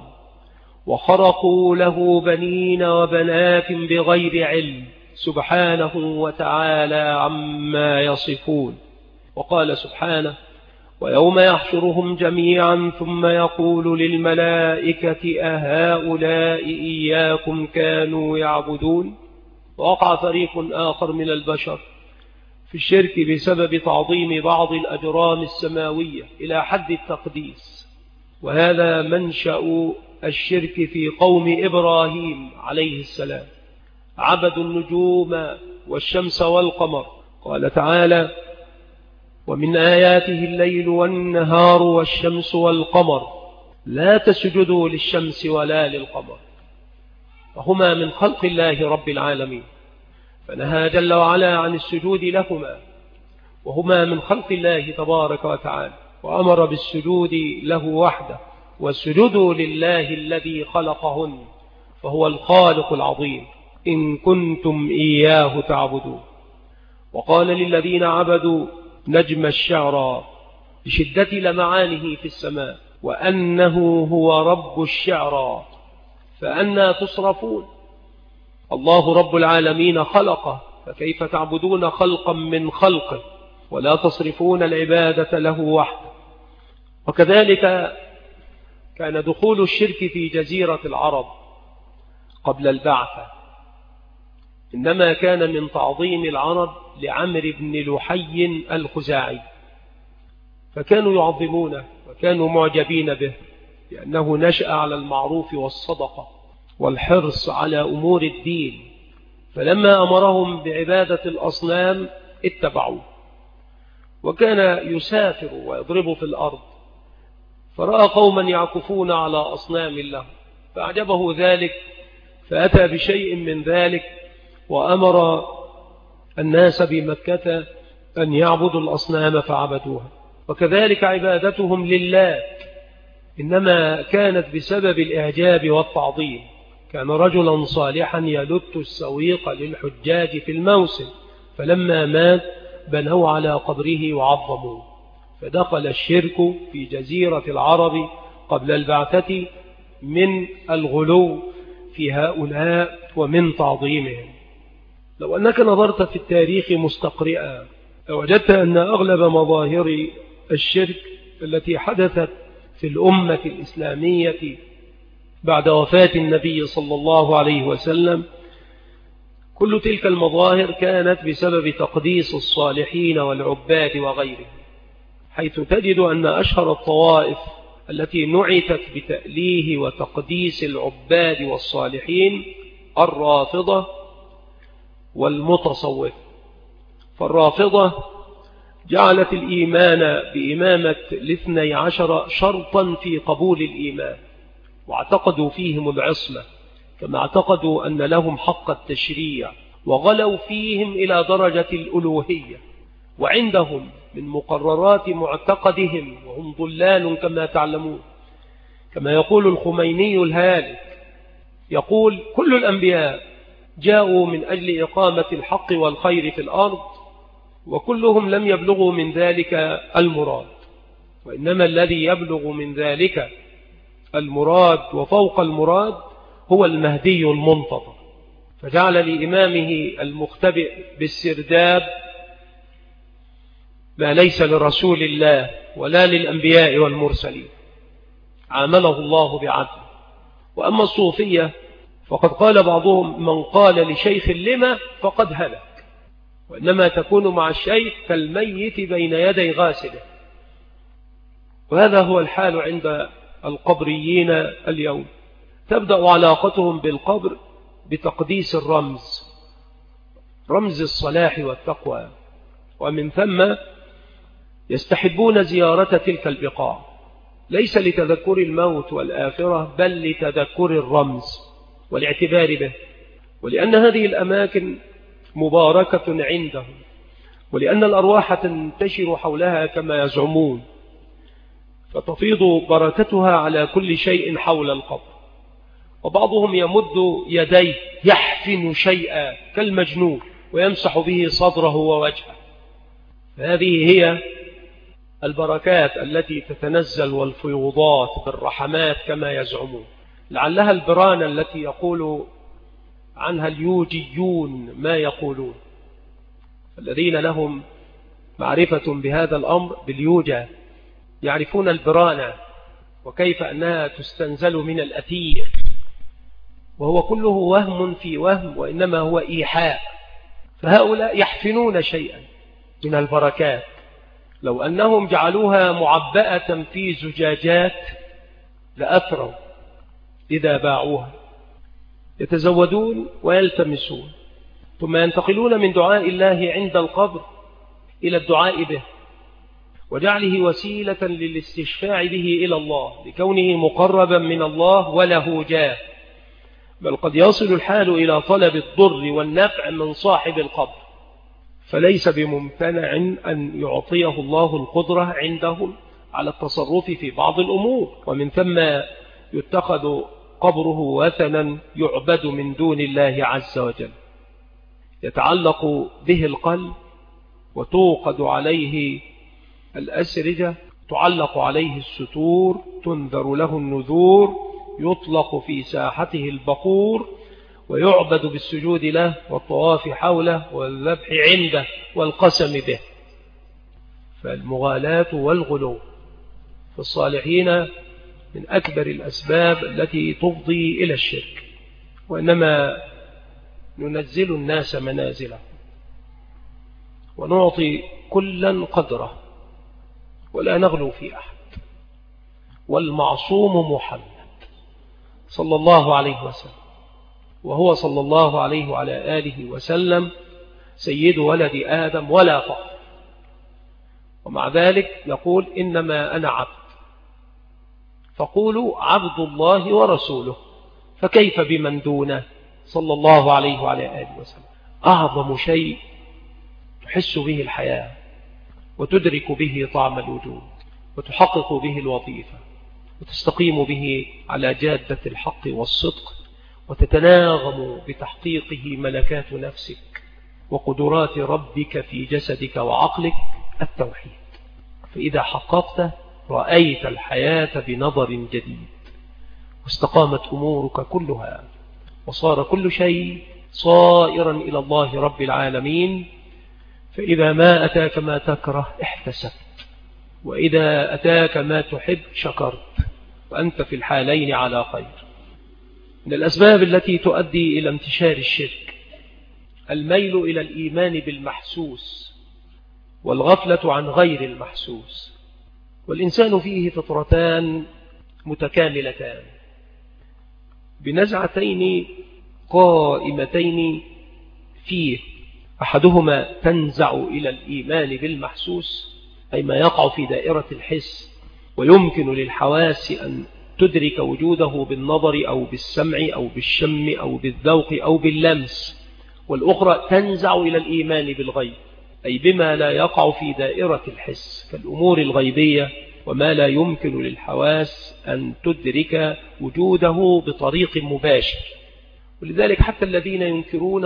وخرقوا له بنين وبنات بغير علم سبحانه وتعالى عما يصفون. وقال سبحانه: ويوم يحشرهم جميعا ثم يقول للملائكة أهؤلاء إياكم كانوا يعبدون. ووقع فريق آخر من البشر في الشرك بسبب تعظيم بعض الأجرام السماوية إلى حد التقديس، وهذا منشأ الشرك في قوم إبراهيم عليه السلام، عبدوا النجوم والشمس والقمر. قال تعالى: ومن آياته الليل والنهار والشمس والقمر لا تسجدوا للشمس ولا للقمر، فهما من خلق الله رب العالمين، فنهى جل وعلا عن السجود لهما وهما من خلق الله تبارك وتعالى، وأمر بالسجود له وحده، والسجود لله الذي خلقهن فهو الخالق العظيم إن كنتم إياه تعبدون. وقال للذين عبدوا نجم الشعرى بشدة لمعانه في السماء وأنه هو رب الشعرى فأنى تصرفون. الله رب العالمين خلقه، فكيف تعبدون خلقا من خلقه ولا تصرفون العبادة له وحده. وكذلك كان دخول الشرك في جزيرة العرب قبل البعثة إنما كان من تعظيم العرب لعمرو بن لحي الخزاعي، فكانوا يعظمونه وكانوا معجبين به لأنه نشأ على المعروف والصدقة والحرص على أمور الدين، فلما أمرهم بعبادة الأصنام اتبعوه. وكان يسافر ويضرب في الأرض فرأى قوما يعكفون على أصنام الله فأعجبه ذلك، فأتى بشيء من ذلك وأمر الناس بمكة أن يعبدوا الأصنام فعبدوها. وكذلك عبادتهم لله إنما كانت بسبب الإعجاب والتعظيم. كان رجلا صالحا يلت السويق للحجاج في الموسم، فلما مات بنوا على قبره وعظموه، فدخل الشرك في جزيرة العرب قبل البعثة من الغلو في هؤلاء ومن تعظيمهم. لو أنك نظرت في التاريخ مستقرئا لوجدت أن أغلب مظاهر الشرك التي حدثت في الأمة الإسلامية بعد وفاة النبي صلى الله عليه وسلم كل تلك المظاهر كانت بسبب تقديس الصالحين والعباد وغيرهم، حيث تجد أن أشهر الطوائف التي نعتت بتأليه وتقديس العباد والصالحين الرافضة والمتصوفة. فالرافضة جعلت الإيمان بإمامة الاثني عشر شرطا في قبول الإيمان، واعتقدوا فيهم العصمة كما اعتقدوا أن لهم حق التشريع، وغلوا فيهم إلى درجة الألوهية. وعندهم من مقررات معتقدهم وهم ضلال كما تعلمون، كما يقول الخميني الهالك، يقول: كل الأنبياء جاءوا من أجل إقامة الحق والخير في الأرض وكلهم لم يبلغوا من ذلك المراد، وإنما الذي يبلغ من ذلك المراد وفوق المراد هو المهدي المنتظر. فجعل لإمامه المختبئ بالسرداب ما ليس لرسول الله ولا للأنبياء والمرسلين، عامله الله بعدل وأما الصوفية فقد قال بعضهم: من قال لشيخ لما فقد هلك، وإنما تكون مع الشيخ كالميت بين يدي غاسله. وهذا هو الحال عند القبريين اليوم. تبدأ علاقتهم بالقبر بتقديس الرمز، رمز الصلاح والتقوى، ومن ثم يستحبون زيارة تلك البقاع، ليس لتذكر الموت والآخرة بل لتذكر الرمز والاعتبار به، ولأن هذه الأماكن مباركة عندهم، ولأن الأرواح تنتشر حولها كما يزعمون، فتفيض بركتها على كل شيء حول القبر. وبعضهم يمد يديه يحفن شيئا كالمجنون ويمسح به صدره ووجهه. هذه هي البركات التي تتنزل والفيوضات بالرحمات كما يزعمون، لعلها البرانة التي يقول عنها اليوجيون ما يقولون، الذين لهم معرفة بهذا الأمر باليوجا يعرفون البرانة وكيف أنها تستنزل من الأثير، وهو كله وهم في وهم، وإنما هو إيحاء. فهؤلاء يحفنون شيئا من البركات، لو أنهم جعلوها معبأة في زجاجات لأثروا إذا باعوها، يتزودون ويلتمسون، ثم ينتقلون من دعاء الله عند القبر إلى الدعاء به وجعله وسيلة للاستشفاع به إلى الله لكونه مقربا من الله وله جاه، بل قد يصل الحال إلى طلب الضر والنفع من صاحب القبر، فليس بممتنع أن يعطيه الله القدرة عندهم على التصرف في بعض الأمور، ومن ثم يتخذ قبره وثنا يعبد من دون الله عز وجل، يتعلق به القلب وتوقد عليه الأسرجة، تعلق عليه الستور، تنذر له النذور، يطلق في ساحته البقور، ويعبد بالسجود له والطواف حوله والذبح عنده والقسم به. فالمغالاة والغلو في الصالحين من أكبر الأسباب التي تفضي إلى الشرك، وإنما ننزل الناس منازله ونعطي كلا قدره ولا نغلو في أحد. والمعصوم محمد صلى الله عليه وسلم، وهو صلى الله عليه وعلى آله وسلم سيد ولد آدم ولا فخر، ومع ذلك يقول: إنما أنا عبد، فقولوا عبد الله ورسوله، فكيف بمن دونه صلى الله عليه وعلى آله وسلم. أعظم شيء تحس به الحياة وتدرك به طعم الوجود وتحقق به الوظيفة وتستقيم به على جادة الحق والصدق، وتتناغم بتحقيقه ملكات نفسك وقدرات ربك في جسدك وعقلك، التوحيد. فإذا حققت رأيت الحياة بنظر جديد، واستقامت أمورك كلها، وصار كل شيء صائرا إلى الله رب العالمين. فإذا ما أتاك ما تكره احتسبت، وإذا أتاك ما تحب شكرت، وأنت في الحالين على خير. من الأسباب التي تؤدي إلى انتشار الشرك الميل إلى الإيمان بالمحسوس والغفلة عن غير المحسوس. والإنسان فيه فطرتان متكاملتان بنزعتين قائمتين فيه، أحدهما تنزع إلى الإيمان بالمحسوس، أي ما يقع في دائرة الحس ويمكن للحواس أن تدرك وجوده بالنظر أو بالسمع أو بالشم أو بالذوق أو باللمس. والأخرى تنزع إلى الإيمان بالغيب، أي بما لا يقع في دائرة الحس كالأمور الغيبية وما لا يمكن للحواس أن تدرك وجوده بطريق مباشر. ولذلك حتى الذين ينكرون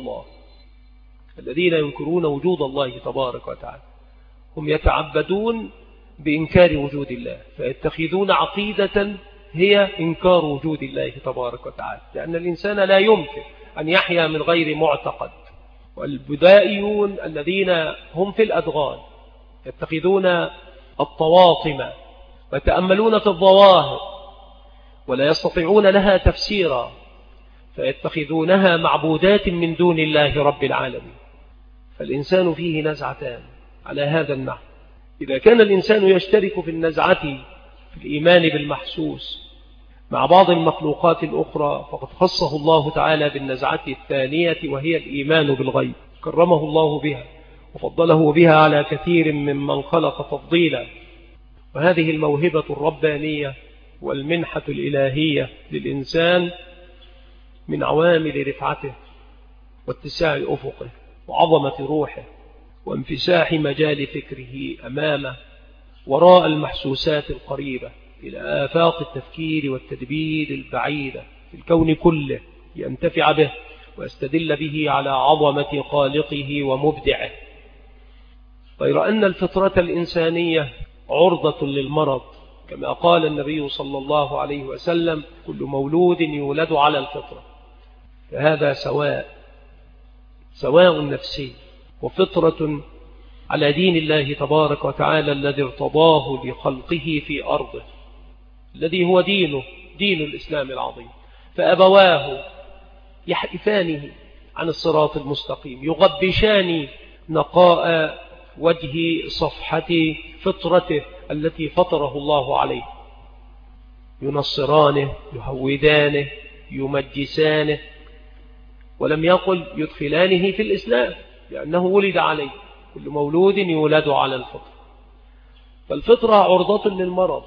وجود الله تبارك وتعالى هم يتعبدون بإنكار وجود الله، فيتخذون عقيدة هي إنكار وجود الله تبارك وتعالى، لأن الإنسان لا يمكن أن يحيا من غير معتقد. والبدائيون الذين هم في الأدغال يتخذون الطواطم ويتأملون في الظواهر ولا يستطيعون لها تفسيرا، فيتخذونها معبودات من دون الله رب العالمين. فالإنسان فيه نزعتان على هذا النحو. إذا كان الإنسان يشترك في النزعة في الإيمان بالمحسوس مع بعض المخلوقات الأخرى، فقد خصه الله تعالى بالنزعة الثانية، وهي الإيمان بالغيب، كرمه الله بها وفضله بها على كثير ممن خلق تفضيلا. وهذه الموهبة الربانية والمنحة الإلهية للإنسان من عوامل رفعته واتساع أفقه وعظمة روحه وانفساح مجال فكره أمامه وراء المحسوسات القريبة إلى آفاق التفكير والتدبير البعيدة في الكون كله، ينتفع به ويستدل به على عظمة خالقه ومبدعه. غير أن الفطرة الإنسانية عرضة للمرض، كما قال النبي صلى الله عليه وسلم: كل مولود يولد على الفطرة. فهذا سواء نفسي وفطرة على دين الله تبارك وتعالى الذي ارتضاه لخلقه في أرضه، الذي هو دين الإسلام العظيم. فأبواه يحرفانه عن الصراط المستقيم، يغبشان نقاء وجه صفحة فطرته التي فطره الله عليه، ينصرانه، يهودانه، يمجسانه، ولم يقل يدخلانه في الإسلام لأنه ولد عليه. كل مولود يولد على الفطرة. فالفطرة عرضة للمرض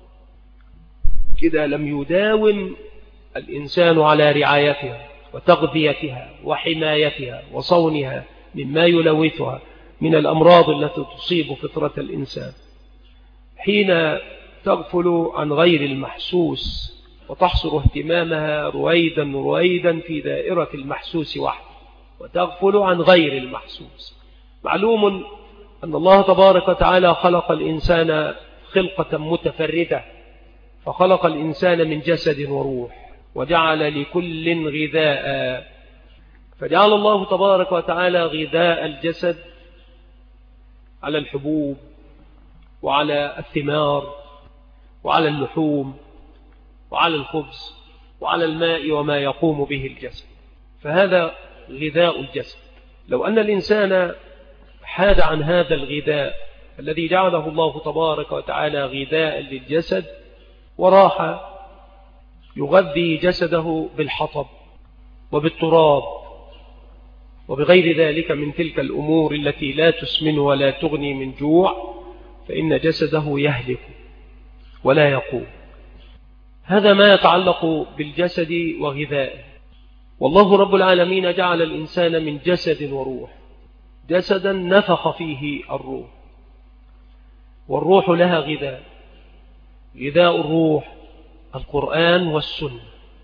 إذا لم يداوم الإنسان على رعايتها وتغذيتها وحمايتها وصونها مما يلوثها من الأمراض التي تصيب فطرة الإنسان. حين تغفل عن غير المحسوس وتحصر اهتمامها رويدا في دائرة المحسوس وحده، وتغفل عن غير المحسوس. معلوم أن الله تبارك وتعالى خلق الإنسان خلقة متفردة، فخلق الإنسان من جسد وروح، وجعل لكل غذاء. فجعل الله تبارك وتعالى غذاء الجسد على الحبوب وعلى الثمار وعلى اللحوم وعلى الخبز وعلى الماء وما يقوم به الجسد، فهذا غذاء الجسد. لو أن الإنسان حاد عن هذا الغذاء الذي جعله الله تبارك وتعالى غذاء للجسد، وراح يغذي جسده بالحطب وبالتراب وبغير ذلك من تلك الأمور التي لا تسمن ولا تغني من جوع، فإن جسده يهلك ولا يقوم. هذا ما يتعلق بالجسد وغذائه. والله رب العالمين جعل الإنسان من جسد وروح، جسدا نفخ فيه الروح، والروح لها غذاء الروح القرآن والسنة،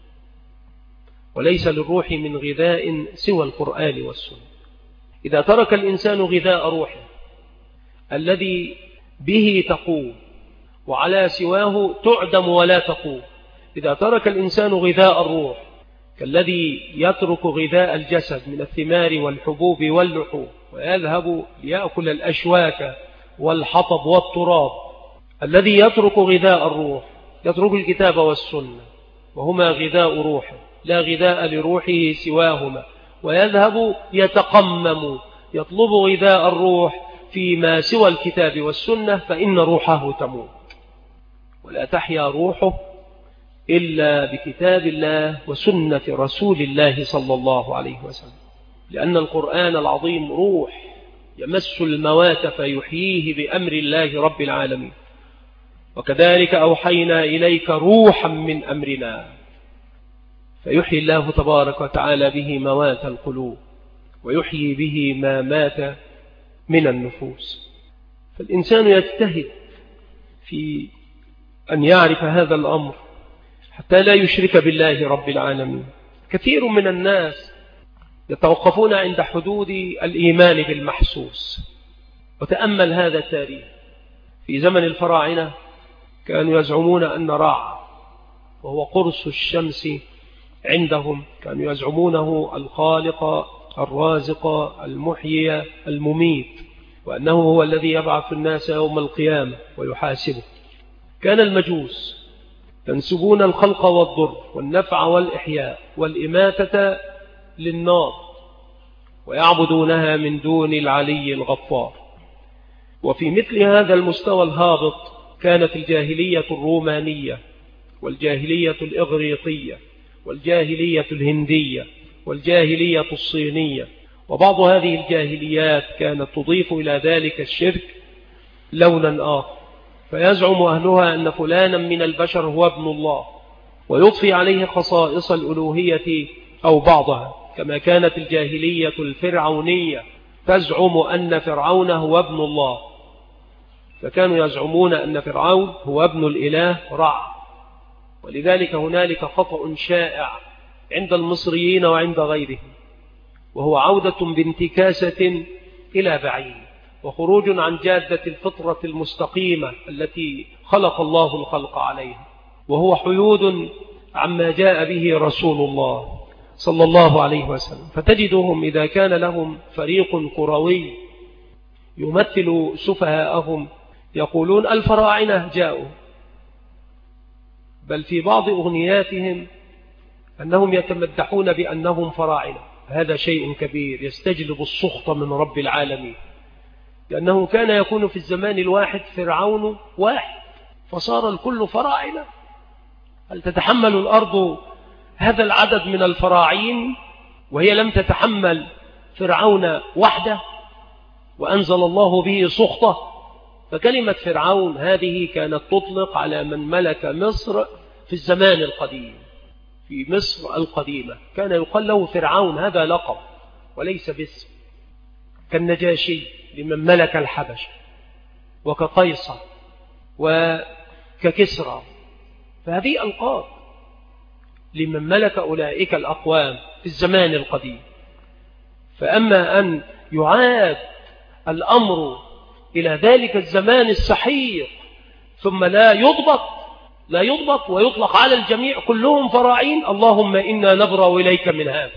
وليس للروح من غذاء سوى القرآن والسنة. إذا ترك الإنسان غذاء روحه الذي به تقوم وعلى سواه تعدم ولا تقوم، إذا ترك الإنسان غذاء الروح كالذي يترك غذاء الجسد من الثمار والحبوب واللحوم ويذهب ليأكل الأشواك والحطب والتراب، الذي يترك غذاء الروح يترك الكتاب والسنة وهما غذاء روحه، لا غذاء لروحه سواهما، ويذهب يتقمم يطلب غذاء الروح فيما سوى الكتاب والسنة، فإن روحه تموت ولا تحيا روحه إلا بكتاب الله وسنة رسول الله صلى الله عليه وسلم، لأن القرآن العظيم روح يمس الموات فيحييه بأمر الله رب العالمين. وكذلك أوحينا إليك روحا من أمرنا، فيحيي الله تبارك وتعالى به موات القلوب ويحيي به ما مات من النفوس. فالإنسان يجتهد في أن يعرف هذا الأمر حتى لا يشرك بالله رب العالمين. كثير من الناس يتوقفون عند حدود الإيمان بالمحسوس. وتأمل هذا التاريخ. في زمن الفراعنة كانوا يزعمون أن رع وهو قرص الشمس عندهم كانوا يزعمونه الخالق الرازق المحيي المميت، وأنه هو الذي يبعث الناس يوم القيامة ويحاسبه. كان المجوس تنسبون الخلق والضر والنفع والإحياء والإماتة للنار ويعبدونها من دون العلي الغفار. وفي مثل هذا المستوى الهابط كانت الجاهلية الرومانية والجاهلية الإغريقية والجاهلية الهندية والجاهلية الصينية، وبعض هذه الجاهليات كانت تضيف إلى ذلك الشرك لونا آخر، فيزعم أهلها أن فلانا من البشر هو ابن الله، ويضفي عليه خصائص الألوهية أو بعضها، كما كانت الجاهلية الفرعونية تزعم أن فرعون هو ابن الله، فكانوا يزعمون أن فرعون هو ابن الإله رع. ولذلك هنالك خطأ شائع عند المصريين وعند غيرهم، وهو عودة بانتكاسة إلى بعيد وخروج عن جادة الفطرة المستقيمة التي خلق الله الخلق عليها، وهو حيود عما جاء به رسول الله صلى الله عليه وسلم. فتجدهم إذا كان لهم فريق كروي يمثل سفهاءهم يقولون الفراعنة جاءوا، بل في بعض أغنياتهم أنهم يتمدحون بأنهم فراعنة. هذا شيء كبير يستجلب السخط من رب العالمين، لأنه كان يكون في الزمان الواحد فرعون واحد فصار الكل فراعنة. هل تتحمل الأرض هذا العدد من الفراعين وهي لم تتحمل فرعون وحده وأنزل الله به سخطه؟ فكلمة فرعون هذه كانت تطلق على من ملك مصر في الزمان القديم. في مصر القديمة كان يقال له فرعون، هذا لقب وليس باسم، كالنجاشي لمن ملك الحبش، وكقيصر وككسرى، فهذه ألقاب لمن ملك أولئك الأقوام في الزمان القديم. فأما أن يعاد الأمر إلى ذلك الزمان السحيق ثم لا يضبط ويطلق على الجميع كلهم فراعين، اللهم إنا نبرأ إليك من هذا.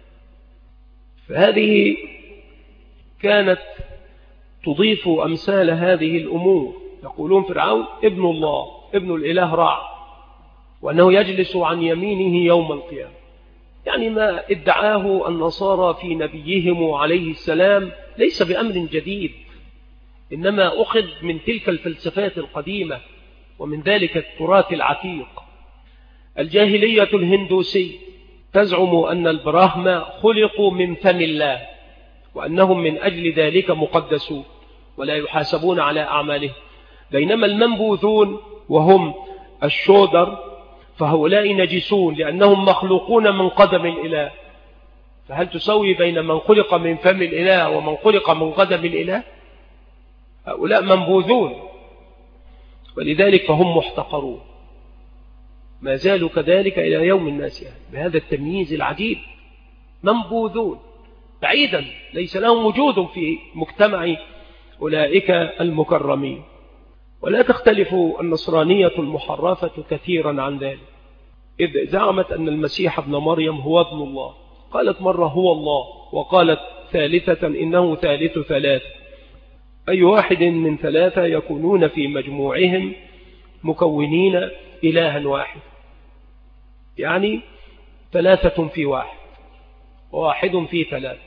فهذه كانت تضيف أمثال هذه الأمور، يقولون فرعون ابن الله، ابن الإله رع، وأنه يجلس عن يمينه يوم القيامة. يعني ما ادعاه النصارى في نبيهم عليه السلام ليس بأمر جديد، إنما أخذ من تلك الفلسفات القديمة ومن ذلك التراث العتيق. الجاهلية الهندوسية تزعم أن البراهمة خلقوا من فم الله، وأنهم من أجل ذلك مقدسون ولا يحاسبون على أعمالهم، بينما المنبوذون وهم الشودر فهؤلاء نجسون لأنهم مخلوقون من قدم الإله. فهل تسوي بين من خلق من فم الإله ومن خلق من قدم الإله؟ هؤلاء منبوذون، ولذلك فهم محتقرون، ما زالوا كذلك إلى يوم الناس يعني بهذا التمييز العجيب. منبوذون بعيدا، ليس لهم وجود في مجتمع أولئك المكرمين. ولا تختلف النصرانية المحرفة كثيرا عن ذلك، إذ زعمت أن المسيح ابن مريم هو ابن الله، قالت مرة هو الله، وقالت ثالثة إنه ثالث ثلاثة، أي واحد من ثلاثة يكونون في مجموعهم مكونين إلها واحد، يعني ثلاثة في واحد وواحد في ثلاثة.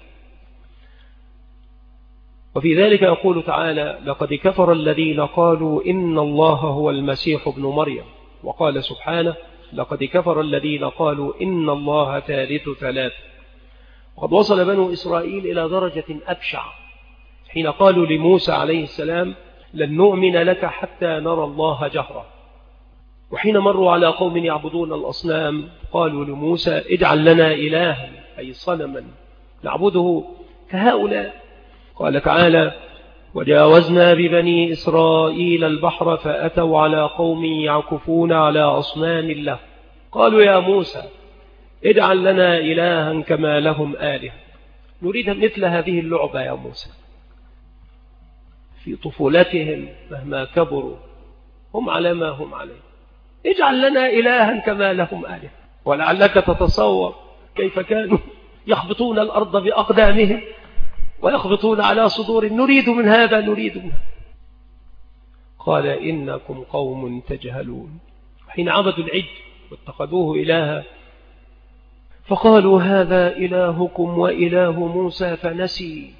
وفي ذلك يقول تعالى لقد كفر الذين قالوا إن الله هو المسيح ابن مريم، وقال سبحانه لقد كفر الذين قالوا إن الله ثالث ثلاثة. وقد وصل بنو إسرائيل إلى درجة أبشع حين قالوا لموسى عليه السلام لن نؤمن لك حتى نرى الله جهرة. وحين مروا على قوم يعبدون الأصنام قالوا لموسى اجعل لنا إلها أي صنما نعبده كهؤلاء. قال تعالى وجاوزنا ببني إسرائيل البحر فأتوا على قوم يعكفون على أصنام له قالوا يا موسى اجعل لنا إلها كما لهم آلهة. نريد مثل هذه اللعبة يا موسى. في طفولتهم مهما كبروا هم على ما هم عليه، اجعل لنا إلها كما لهم آلهة. ولعلك تتصور كيف كانوا يخبطون الأرض بأقدامهم ويخبطون على صدور نريد من هذا نريد من هذا. قال إنكم قوم تجهلون. حين عبدوا العجل واتخذوه إلها، فقالوا هذا إلهكم وإله موسى فنسي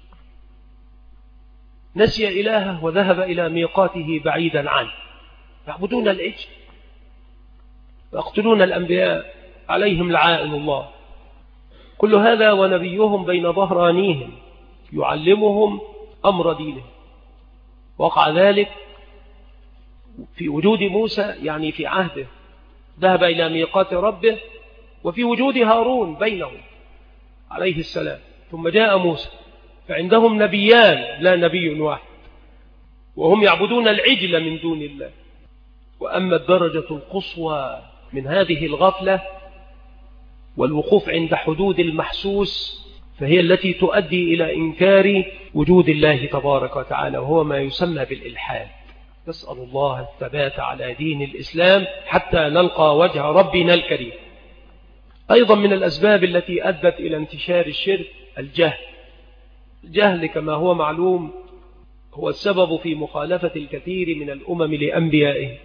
إلهه وذهب إلى ميقاته بعيدا عنه. يعبدون العجل ويقتلون الأنبياء عليهم لعائن الله. كل هذا ونبيهم بين ظهرانيهم يعلمهم أمر دينهم. وقع ذلك في وجود موسى، يعني في عهده ذهب إلى ميقات ربه، وفي وجود هارون بينهم عليه السلام. ثم جاء موسى، فعندهم نبيان لا نبي واحد، وهم يعبدون العجل من دون الله. وأما الدرجة القصوى من هذه الغفلة والوقوف عند حدود المحسوس، فهي التي تؤدي إلى إنكار وجود الله تبارك وتعالى، وهو ما يسمى بالإلحاد. نسأل الله الثبات على دين الإسلام حتى نلقى وجه ربنا الكريم. أيضا من الأسباب التي أدت إلى انتشار الشرك الجهل كما هو معلوم هو السبب في مخالفة الكثير من الأمم لأنبيائهم،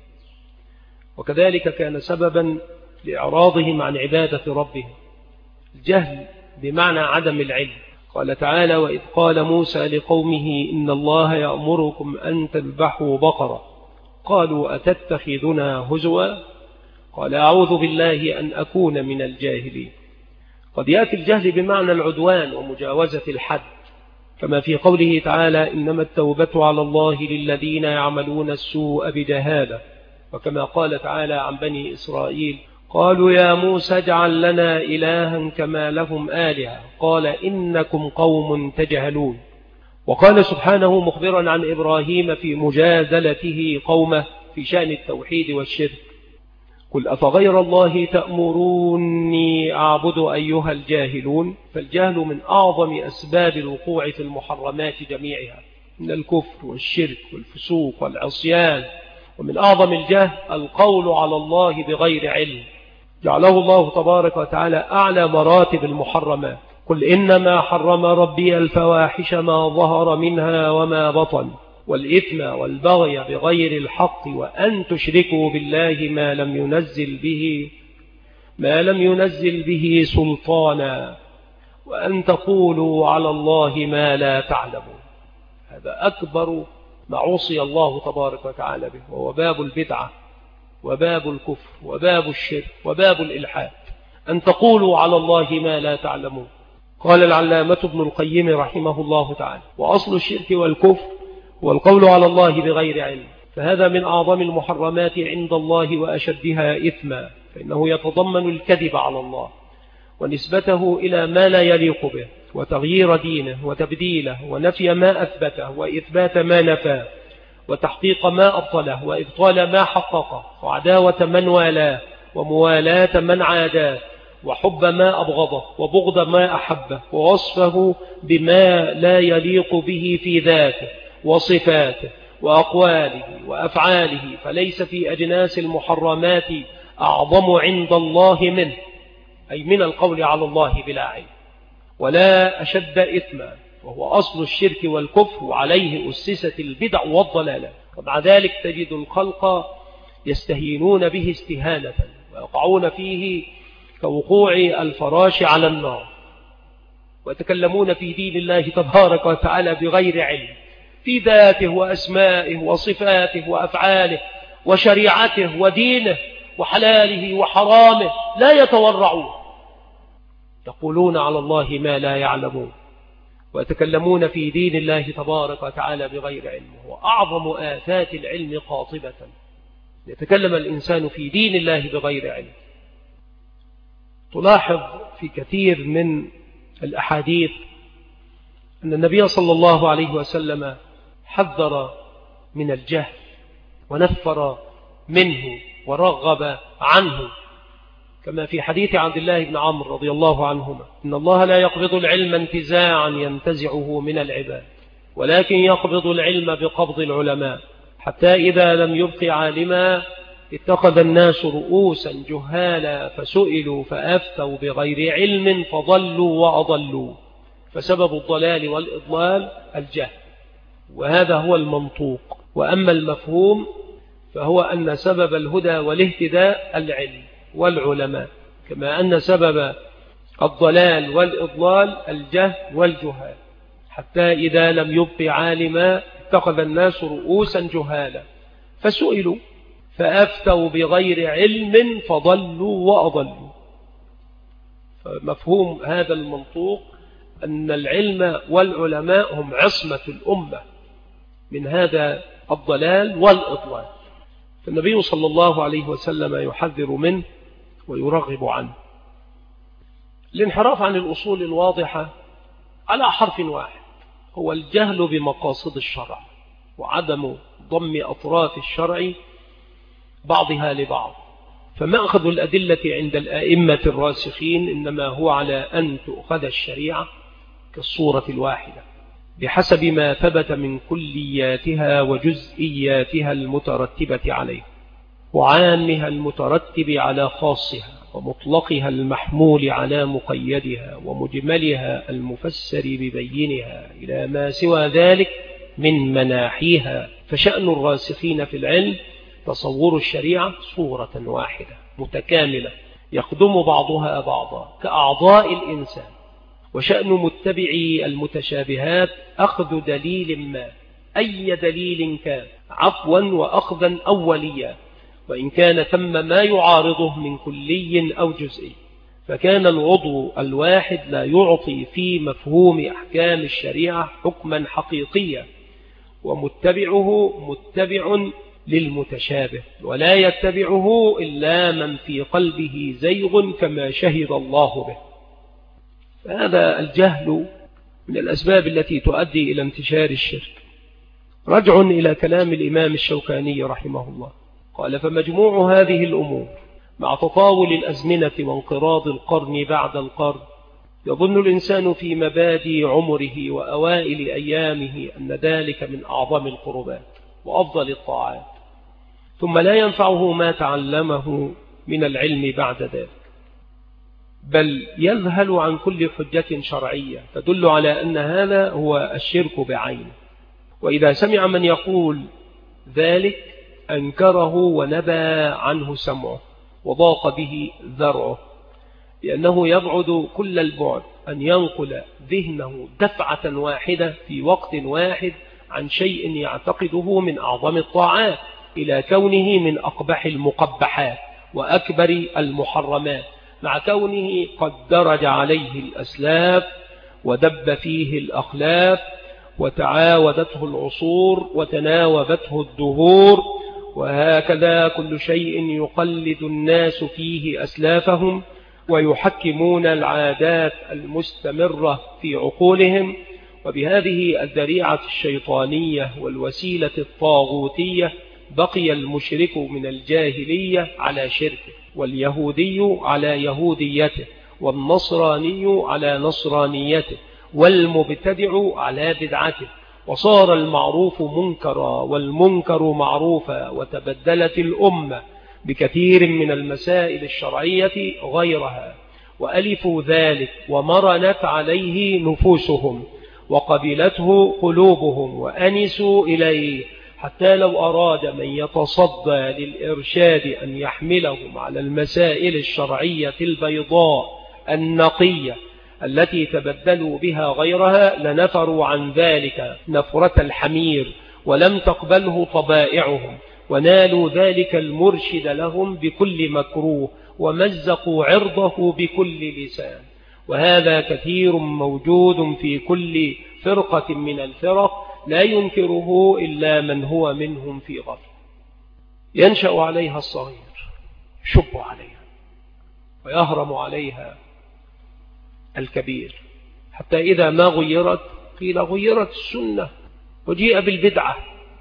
وكذلك كان سببا لإعراضهم عن عبادة ربهم. الجهل بمعنى عدم العلم. قال تعالى: وإذ قال موسى لقومه إن الله يأمركم أن تذبحوا بقرة قالوا أتتخذنا هزوا قال أعوذ بالله أن أكون من الجاهلين. قد يأتي الجهل بمعنى العدوان ومجاوزة الحد، كما في قوله تعالى: إنما التوبة على الله للذين يعملون السوء بجهالة. وكما قال تعالى عن بني إسرائيل: قالوا يا موسى اجعل لنا إلها كما لهم آلهة قال إنكم قوم تجهلون. وقال سبحانه مخبرا عن إبراهيم في مجادلته قومه في شأن التوحيد والشرك: قل أفغير الله تأمروني أعبد أيها الجاهلون. فالجهل من أعظم أسباب الوقوع في المحرمات جميعها من الكفر والشرك والفسوق والعصيان. ومن أعظم الجهل القول على الله بغير علم، جعله الله تبارك وتعالى أعلى مراتب المحرمات. قل إنما حرم ربي الفواحش ما ظهر منها وما بطن والإثم والبغي بغير الحق وأن تشركوا بالله ما لم ينزل به سلطانا وأن تقولوا على الله ما لا تعلمون. هذا أكبر ما عصي الله تبارك وتعالى به، وهو باب البدعة وباب الكفر وباب الشرك وباب الإلحاد، أن تقولوا على الله ما لا تعلمون. قال العلامة ابن القيم رحمه الله تعالى: وأصل الشرك والكفر والقول على الله بغير علم، فهذا من أعظم المحرمات عند الله وأشدها إثما، فإنه يتضمن الكذب على الله ونسبته إلى ما لا يليق به، وتغيير دينه وتبديله، ونفي ما أثبته وإثبات ما نفاه، وتحقيق ما أبطله وإبطال ما حققه، وعداوة من والاه وموالاة من عاداه، وحب ما أبغضه وبغض ما أحبه، ووصفه بما لا يليق به في ذاته وصفاته وأقواله وأفعاله، فليس في أجناس المحرمات أعظم عند الله منه، أي من القول على الله بلا علم، ولا أشد إثما، وهو أصل الشرك والكفر، وعليه أسست البدع والضلالة. ومع ذلك تجد الخلق يستهينون به استهانة ويقعون فيه كوقوع الفراش على النار، ويتكلمون في دين الله تبارك وتعالى بغير علم في ذاته وأسمائه وصفاته وأفعاله وشريعته ودينه وحلاله وحرامه، لا يتورعون، يقولون على الله ما لا يعلمون، ويتكلمون في دين الله تبارك وتعالى بغير علم. وأعظم آفات العلم قاطبة يتكلم الإنسان في دين الله بغير علم. تلاحظ في كثير من الأحاديث أن النبي صلى الله عليه وسلم حذر من الجهل ونفر منه ورغب عنه، كما في حديث عبد الله بن عمرو رضي الله عنهما: إن الله لا يقبض العلم انتزاعا ينتزعه من العباد، ولكن يقبض العلم بقبض العلماء، حتى إذا لم يبق عالما اتخذ الناس رؤوسا جهالا فسئلوا فأفتوا بغير علم فضلوا وأضلوا. فسبب الضلال والإضلال الجهل، وهذا هو المنطوق. وأما المفهوم فهو أن سبب الهدى والاهتداء العلم والعلماء، كما أن سبب الضلال والإضلال الجهل والجهال، حتى إذا لم يبق عالما اتخذ الناس رؤوسا جهالا فسئلوا فأفتوا بغير علم فضلوا وأضلوا. فمفهوم هذا المنطوق أن العلم والعلماء هم عصمة الأمة من هذا الضلال والإضلال، فالنبي صلى الله عليه وسلم يحذر منه ويرغب عنه. الانحراف عن الأصول الواضحة على حرف واحد هو الجهل بمقاصد الشرع وعدم ضم أطراف الشرع بعضها لبعض. فمأخذ الأدلة عند الآئمة الراسخين إنما هو على أن تؤخذ الشريعة كالصورة الواحدة بحسب ما ثبت من كلياتها وجزئياتها المترتبة عليه، وعامها المترتب على خاصها، ومطلقها المحمول على مقيدها، ومجملها المفسر ببينها، إلى ما سوى ذلك من مناحيها. فشأن الراسخين في العلم تصور الشريعة صورة واحدة متكاملة يخدم بعضها بعضا كأعضاء الإنسان. وشأن متبعي المتشابهات أخذ دليل ما أي دليل كان عفوا وأخذا أوليا، وإن كان ثم ما يعارضه من كلي أو جزئي، فكان العضو الواحد لا يعطي في مفهوم أحكام الشريعة حكما حقيقيا، ومتبعه متبع للمتشابه، ولا يتبعه إلا من في قلبه زيغ كما شهد الله به. هذا الجهل من الأسباب التي تؤدي إلى انتشار الشرك. رجع إلى كلام الإمام الشوكاني رحمه الله، قال: فمجموع هذه الأمور مع تطاول الأزمنة وانقراض القرن بعد القرن يظن الإنسان في مبادئ عمره وأوائل أيامه أن ذلك من أعظم القربات وأفضل الطاعات، ثم لا ينفعه ما تعلمه من العلم بعد ذلك، بل يذهل عن كل حجة شرعية تدل على أن هذا هو الشرك بعينه. وإذا سمع من يقول ذلك أنكره ونبى عنه سمعه وضاق به ذرعه، لأنه يبعد كل البعد أن ينقل ذهنه دفعة واحدة في وقت واحد عن شيء يعتقده من أعظم الطاعات إلى كونه من أقبح المقبحات وأكبر المحرمات، مع كونه قد درج عليه الأسلاف ودب فيه الأخلاف وتعاودته العصور وتناوبته الدهور، وهكذا كل شيء يقلد الناس فيه أسلافهم ويحكمون العادات المستمرة في عقولهم. وبهذه الذريعة الشيطانية والوسيلة الطاغوتية بقي المشرك من الجاهلية على شركه، واليهودي على يهوديته، والنصراني على نصرانيته، والمبتدع على بدعته، وصار المعروف منكرا والمنكر معروفا، وتبدلت الأمة بكثير من المسائل الشرعية غيرها، وألفوا ذلك ومرنت عليه نفوسهم وقبلته قلوبهم وأنسوا إليه، حتى لو أراد من يتصدى للإرشاد أن يحملهم على المسائل الشرعية البيضاء النقية التي تبدلوا بها غيرها لنفروا عن ذلك نفرة الحمير، ولم تقبله طبائعهم، ونالوا ذلك المرشد لهم بكل مكروه، ومزقوا عرضه بكل لسان. وهذا كثير موجود في كل فرقة من الفرق لا ينكره إلا من هو منهم في غفلة. ينشأ عليها الصغير يشب عليها ويهرم عليها الكبير، حتى إذا ما غيرت قيل غيرت السنة وجيء بالبدعة.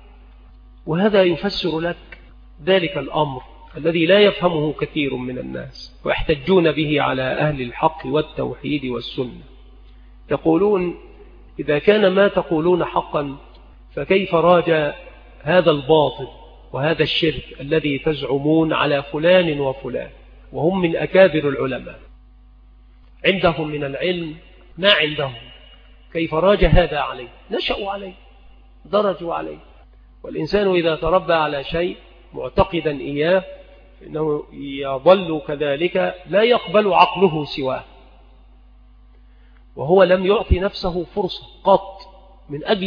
وهذا يفسر لك ذلك الأمر الذي لا يفهمه كثير من الناس ويحتجون به على أهل الحق والتوحيد والسنة. يقولون: إذا كان ما تقولون حقا فكيف راجع هذا الباطل وهذا الشرك الذي تزعمون على فلان وفلان وهم من أكابر العلماء، عندهم من العلم ما عندهم، كيف راجع هذا عليه؟ نشأوا عليه، درجوا عليه. والإنسان إذا تربى على شيء معتقدا إياه إنه يظل كذلك لا يقبل عقله سواه، وهو لم يعطي نفسه فرصة قط من أجل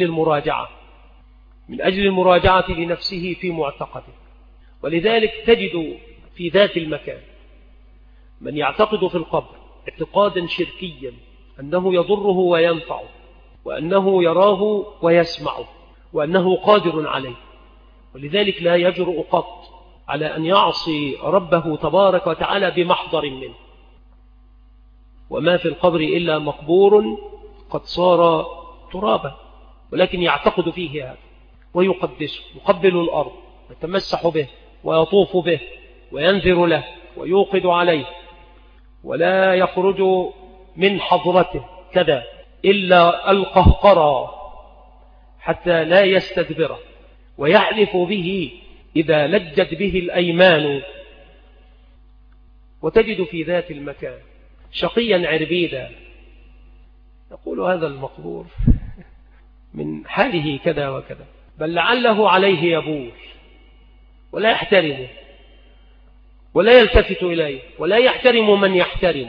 المراجعة لنفسه في معتقده. ولذلك تجد في ذات المكان من يعتقد في القبر اعتقادا شركيا أنه يضره وينفعه، وأنه يراه ويسمعه، وأنه قادر عليه، ولذلك لا يجرؤ قط على أن يعصي ربه تبارك وتعالى بمحضر منه. وما في القبر إلا مقبور قد صار ترابا، ولكن يعتقد فيه هذا ويقدسه، يقبل الأرض يتمسح به ويطوف به وينذر له ويوقد عليه، ولا يخرج من حضرته كذا إلا القهقرى حتى لا يستدبره، ويحلف به إذا لجت به الأيمان. وتجد في ذات المكان شقيا عربيدا يقول هذا المقبور من حاله كذا وكذا، بل لعله عليه يبول ولا يحترمه ولا يلتفت إليه ولا يحترم من يحترمه.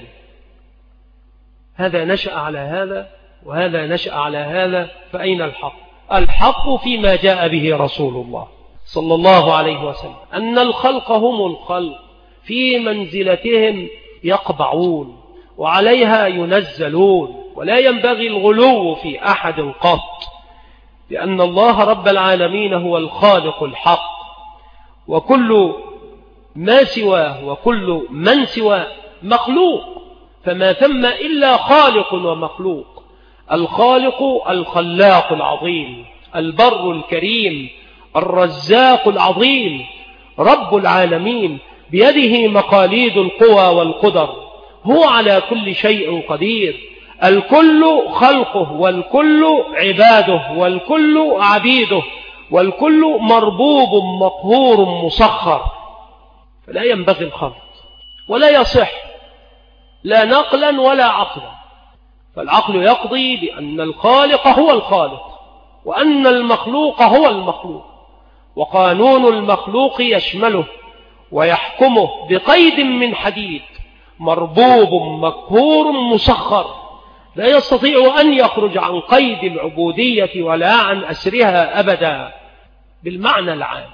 هذا نشأ على هذا وهذا نشأ على هذا، فأين الحق؟ الحق فيما جاء به رسول الله صلى الله عليه وسلم، أن الخلق هم الخلق في منزلتهم يقبعون وعليها ينزلون، ولا ينبغي الغلو في أحد قط، لأن الله رب العالمين هو الخالق الحق، وكل ما سواه وكل من سواه مخلوق، فما ثم إلا خالق ومخلوق. الخالق الخلاق العظيم، البر الكريم، الرزاق العظيم، رب العالمين، بيده مقاليد القوى والقدر، هو على كل شيء قدير. الكل خلقه والكل عباده والكل عبيده والكل مربوب مقهور مسخر، فلا ينبغي الخلط ولا يصح لا نقلا ولا عقلا. فالعقل يقضي بأن الخالق هو الخالق وأن المخلوق هو المخلوق، وقانون المخلوق يشمله ويحكمه بقيد من حديد، مربوب مقهور مسخر، لا يستطيع أن يخرج عن قيد العبودية ولا عن أسرها أبدا بالمعنى العام.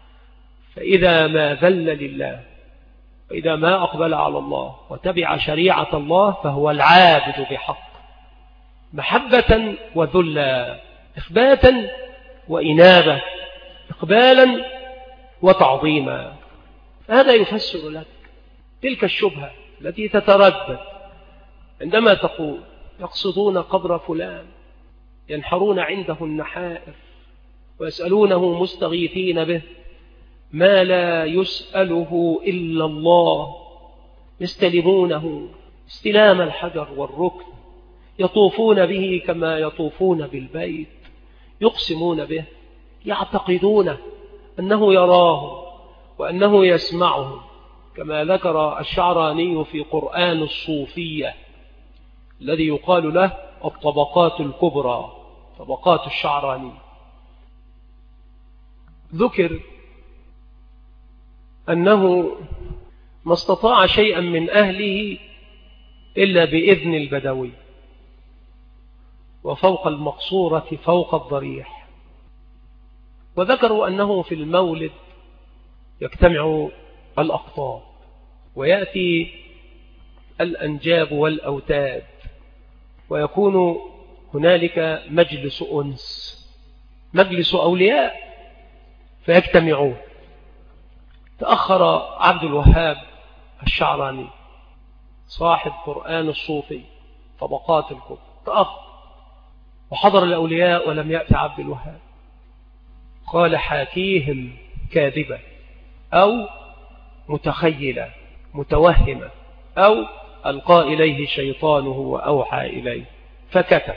فإذا ما ذل لله وإذا ما أقبل على الله وتبع شريعة الله فهو العابد بحق، محبة وذلا، إخباتا وإنابة، إقبالا وتعظيما. هذا يفسر لك تلك الشبهة التي تتردد عندما تقول يقصدون قبر فلان، ينحرون عنده النحائر ويسألونه مستغيثين به ما لا يسأله إلا الله، يستلمونه استلام الحجر والركن، يطوفون به كما يطوفون بالبيت، يقسمون به، يعتقدون أنه يراه وأنه يسمعه، كما ذكر الشعراني في قرآن الصوفية الذي يقال له الطبقات الكبرى، طبقات الشعراني. ذكر أنه ما استطاع شيئا من أهله إلا بإذن البدوي، وفوق المقصورة فوق الضريح. وذكروا أنه في المولد يجتمع الأقطاب ويأتي الأنجاب والأوتاد ويكون هنالك مجلس أنس، مجلس أولياء، فيجتمعون. تأخر عبد الوهاب الشعراني صاحب قرآن الصوفي طبقات الكبرى، تأخر وحضر الأولياء ولم يأتي عبد الوهاب. قال حاكيهم كاذبة أو متخيلة متوهمة أو ألقى إليه شيطانه وأوحى إليه، فكتب.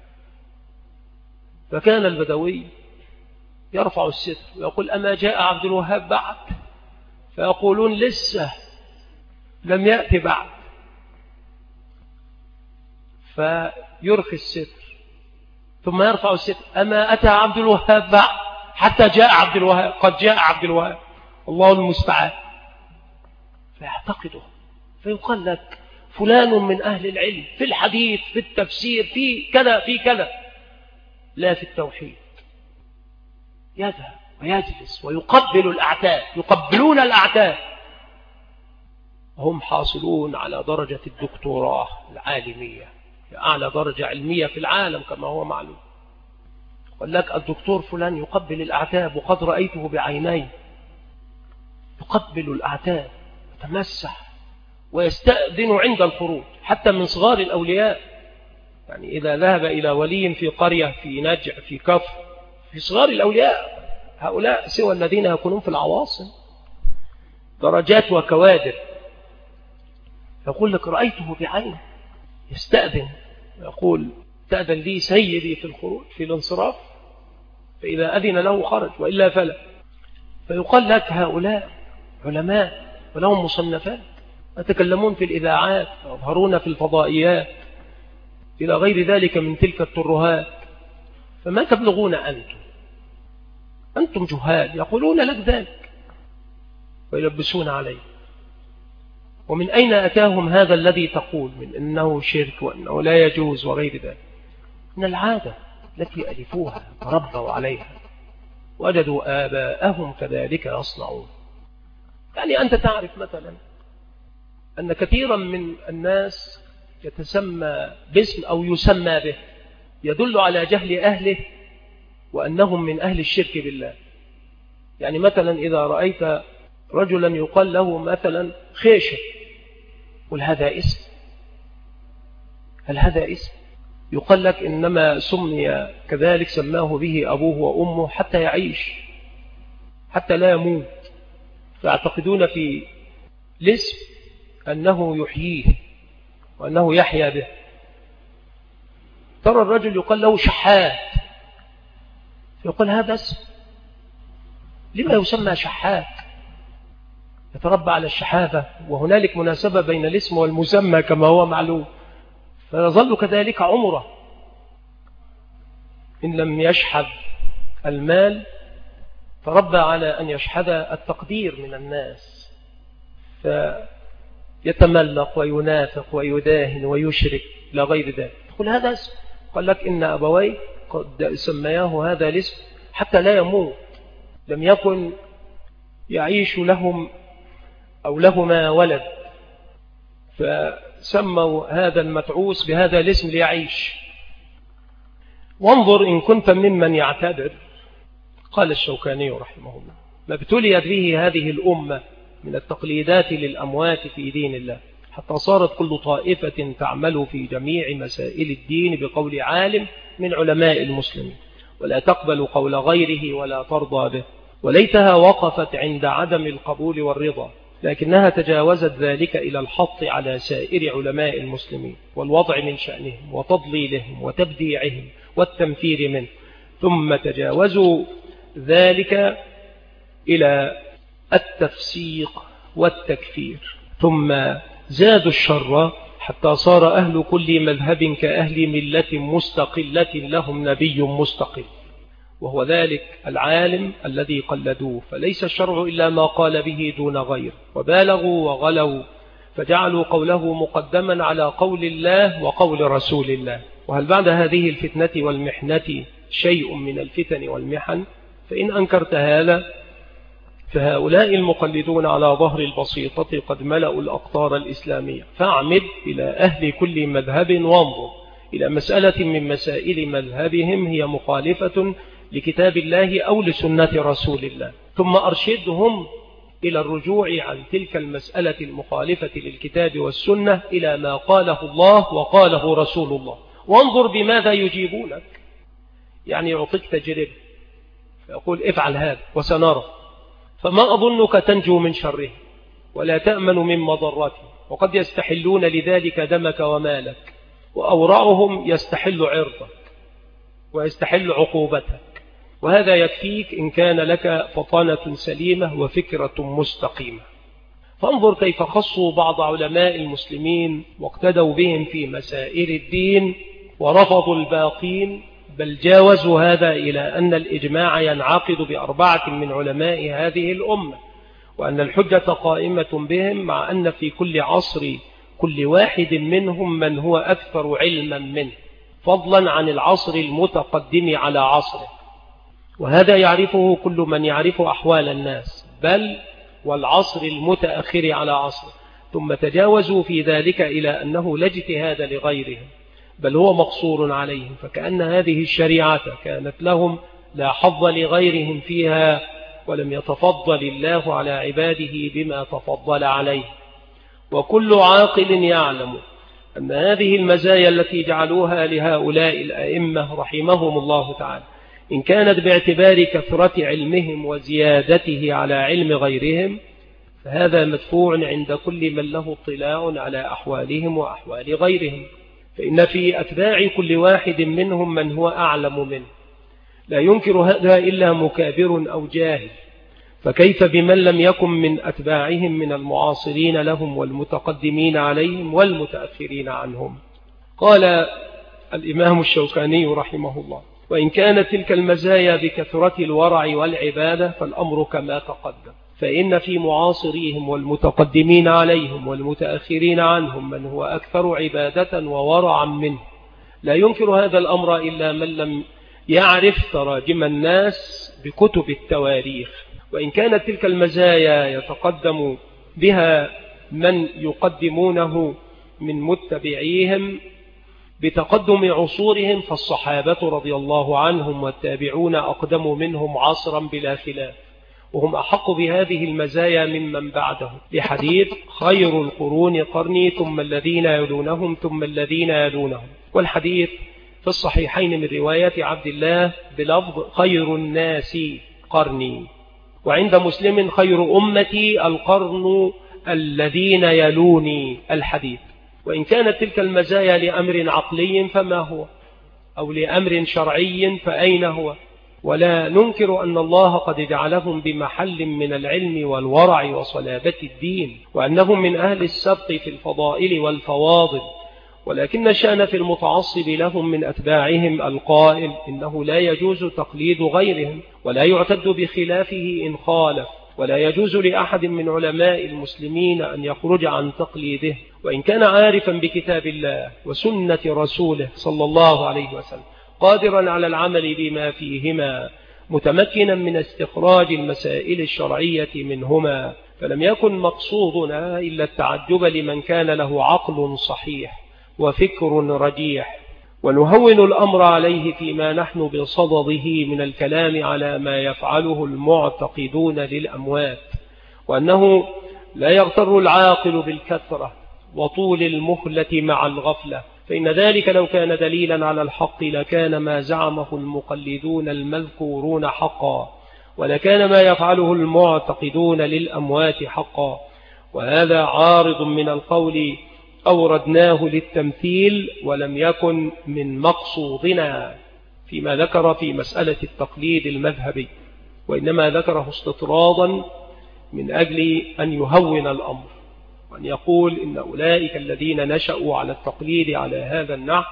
فكان البدوي يرفع الستر ويقول أما جاء عبد الوهاب بعد؟ فيقولون لسه لم يأتي بعد، فيرخي الستر ثم يرفع الستر أما أتى عبد الوهاب بعد؟ حتى جاء عبد الوهاب، قد جاء عبد الوهاب. الله المستعان، فيعتقده، فيقال لك فلان من أهل العلم في الحديث في التفسير في كذا في كذا، لا في التوحيد. يذهب ويجلس ويقبل الأعتاب، يقبلون الأعتاب، هم حاصلون على درجة الدكتوراه العالمية، أعلى درجة علمية في العالم كما هو معلوم. قال لك الدكتور فلان يقبل الأعتاب وقد رأيته بعيني، يقبل الأعتاب يتمسح ويستأذن عند الخروج، حتى من صغار الأولياء. يعني إذا ذهب إلى ولي في قرية في نجع في كفر، في صغار الأولياء هؤلاء سوى الذين يكونون في العواصم، درجات وكوادر، يقول لك رأيته بعينه، يستأذن يقول تأذن لي سيدي في الخروج في الانصراف، فإذا أذن له خرج وإلا فلا. فيقال لك هؤلاء علماء ولهم مصنفات، يتكلمون في الإذاعات ويظهرون في الفضائيات إلى غير ذلك من تلك الترهات، فما تبلغون أنتم جهال، يقولون لك ذلك ويلبسون عليه. ومن أين أتاهم هذا الذي تقول من أنه شرك وأنه لا يجوز وغير ذلك؟ من العادة التي ألفوها وربوا عليها، وجدوا آباءهم كذلك يصنعون. يعني أنت تعرف مثلا أن كثيرا من الناس يتسمى باسم أو يسمى به يدل على جهل أهله وأنهم من أهل الشرك بالله. يعني مثلا إذا رأيت رجلا يقال له مثلا خيشة، قل هذا اسم، هل هذا اسم؟ يقال لك إنما سمي كذلك سماه به أبوه وأمه حتى يعيش، حتى لا يموت، فيعتقدون في الاسم أنه يحييه وأنه يحيا به. ترى الرجل يقال له شحات، يقول هذا اسم، لما يسمى شحات؟ يتربى على الشحافة، وهنالك مناسبة بين الاسم والمسمى كما هو معلوم، فيظل كذلك عمره إن لم يشحذ المال، فربى على أن يشحذ التقدير من الناس، فيتملق وينافق ويداهن ويشرك إلى غير ذلك. تقول هذا اسم، قال لك إن أبوي قد سمياه هذا الاسم حتى لا يموت، لم يكن يعيش لهم أو لهما ولد، فسموا هذا المتعوس بهذا الاسم ليعيش. وانظر إن كنت ممن يعتبر، قال الشوكاني رحمه الله، ما ابتليت به هذه الأمة من التقليدات للأموات في دين الله، حتى صارت كل طائفة تعمل في جميع مسائل الدين بقول عالم من علماء المسلمين، ولا تقبل قول غيره ولا ترضى به، وليتها وقفت عند عدم القبول والرضا، لكنها تجاوزت ذلك إلى الحط على سائر علماء المسلمين والوضع من شأنهم وتضليلهم وتبديعهم والتمثيل منه، ثم تجاوزوا ذلك إلى التفسيق والتكفير، ثم زادوا الشر حتى صار أهل كل مذهب كأهل ملة مستقلة لهم نبي مستقل، وهو ذلك العالم الذي قلدوه، فليس الشرع إلا ما قال به دون غير، وبالغوا وغلوا فجعلوا قوله مقدما على قول الله وقول رسول الله. وهل بعد هذه الفتنة والمحنة شيء من الفتن والمحن؟ فإن أنكرت هذا فهؤلاء المقلدون على ظهر البسيطة قد ملأوا الأقطار الإسلامية، فاعمد إلى أهل كل مذهب وانظر إلى مسألة من مسائل مذهبهم هي مخالفة لكتاب الله أو لسنة رسول الله، ثم أرشدهم إلى الرجوع عن تلك المسألة المخالفة للكتاب والسنة إلى ما قاله الله وقاله رسول الله، وانظر بماذا يجيبونك. يعني يعطيك تجربة فيقول افعل هذا وسنرى، فما أظنك تنجو من شره ولا تأمن من مضرته، وقد يستحلون لذلك دمك ومالك، وأورعهم يستحل عرضك ويستحل عقوبتك، وهذا يكفيك إن كان لك فطنة سليمة وفكرة مستقيمة. فانظر كيف خصوا بعض علماء المسلمين واقتدوا بهم في مسائل الدين ورفضوا الباقين، بل جاوزوا هذا إلى أن الإجماع ينعقد ب4 من علماء هذه الأمة، وأن الحجة قائمة بهم، مع أن في كل عصر كل واحد منهم من هو أكثر علما منه، فضلا عن العصر المتقدم على عصره. وهذا يعرفه كل من يعرف أحوال الناس، بل والعصر المتأخر على عصره. ثم تجاوزوا في ذلك إلى أنه لا اجتهاد لغيرهم، بل هو مقصور عليهم، فكأن هذه الشريعة كانت لهم لا حظ لغيرهم فيها، ولم يتفضل الله على عباده بما تفضل عليه. وكل عاقل يعلم أن هذه المزايا التي جعلوها لهؤلاء الأئمة رحمهم الله تعالى، إن كانت باعتبار كثرة علمهم وزيادته على علم غيرهم، فهذا مدفوع عند كل من له اطلاع على أحوالهم وأحوال غيرهم، فإن في أتباع كل واحد منهم من هو أعلم منه، لا ينكر هذا إلا مكابر أو جاهل، فكيف بمن لم يكن من أتباعهم من المعاصرين لهم والمتقدمين عليهم والمتأخرين عنهم. قال الإمام الشوكاني رحمه الله: وإن كانت تلك المزايا بكثرة الورع والعبادة فالأمر كما تقدم، فإن في معاصريهم والمتقدمين عليهم والمتأخرين عنهم من هو أكثر عبادة وورعا منه، لا ينكر هذا الأمر إلا من لم يعرف تراجم الناس بكتب التواريخ. وإن كانت تلك المزايا يتقدم بها من يقدمونه من متبعيهم بتقدم عصورهم، فالصحابة رضي الله عنهم والتابعون أقدم منهم عصرا بلا خلاف، وهم أحق بهذه المزايا ممن بعدهم، لحديث: خير القرون قرني ثم الذين يلونهم ثم الذين يلونهم. والحديث في الصحيحين من رواية عبد الله بلفظ: خير الناس قرني. وعند مسلم: خير أمتي القرن الذين يلوني، الحديث. وإن كانت تلك المزايا لأمر عقلي فما هو، أو لأمر شرعي فأين هو؟ ولا ننكر أن الله قد جعلهم بمحل من العلم والورع وصلابة الدين، وأنهم من أهل السبق في الفضائل والفواضل، ولكن الشأن في المتعصب لهم من أتباعهم القائل: إنه لا يجوز تقليد غيرهم، ولا يعتد بخلافه إن خالف، ولا يجوز لأحد من علماء المسلمين أن يخرج عن تقليده، وإن كان عارفا بكتاب الله وسنة رسوله صلى الله عليه وسلم، قادرا على العمل بما فيهما، متمكنا من استخراج المسائل الشرعية منهما. فلم يكن مقصودنا إلا التعجب لمن كان له عقل صحيح وفكر رجيح، ونهون الأمر عليه فيما نحن بصدده من الكلام على ما يفعله المعتقدون للأموات، وأنه لا يغتر العاقل بالكثرة وطول المهلة مع الغفلة، فإن ذلك لو كان دليلا على الحق لكان ما زعمه المقلدون المذكورون حقا، ولكان ما يفعله المعتقدون للأموات حقا. وهذا عارض من القول أوردناه للتمثيل، ولم يكن من مقصودنا فيما ذكر في مسألة التقليد المذهبي، وإنما ذكره استطرادا من أجل أن يهون الأمر، وأن يقول إن أولئك الذين نشأوا على التقليد على هذا النحو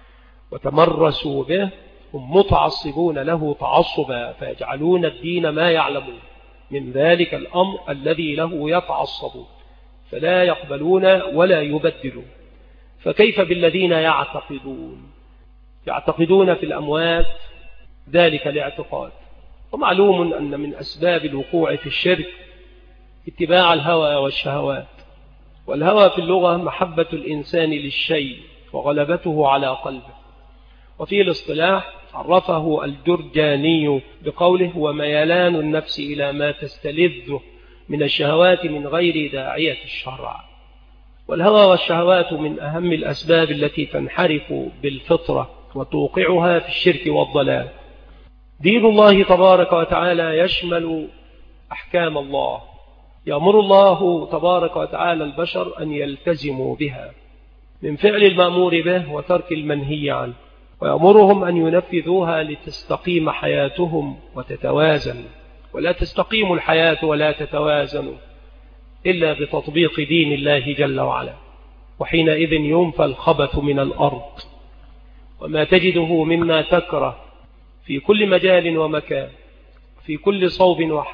وتمرسوا به هم متعصبون له تعصبا، فيجعلون الدين ما يعلمون من ذلك الأمر الذي له يتعصبون، فلا يقبلون ولا يبدلون. فكيف بالذين يعتقدون في الأموات ذلك الاعتقاد؟ ومعلوم أن من أسباب الوقوع في الشرك اتباع الهوى والشهوات، والهوى في اللغة محبة الإنسان للشيء وغلبته على قلبه، وفي الاصطلاح عرفه الجرجاني بقوله: وميلان النفس إلى ما تستلذه من الشهوات من غير داعية الشرع. والهوى والشهوات من أهم الأسباب التي تنحرف بالفطرة وتوقعها في الشرك والضلال. دين الله تبارك وتعالى يشمل أحكام الله، يأمر الله تبارك وتعالى البشر أن يلتزموا بها من فعل المأمور به وترك المنهي عنه، ويأمرهم أن ينفذوها لتستقيم حياتهم وتتوازن، ولا تستقيم الحياة ولا تتوازن إلا بتطبيق دين الله جل وعلا، وحينئذ ينفى الخبث من الأرض، وما تجده مما تكره في كل مجال ومكان، في كل صوب وحد،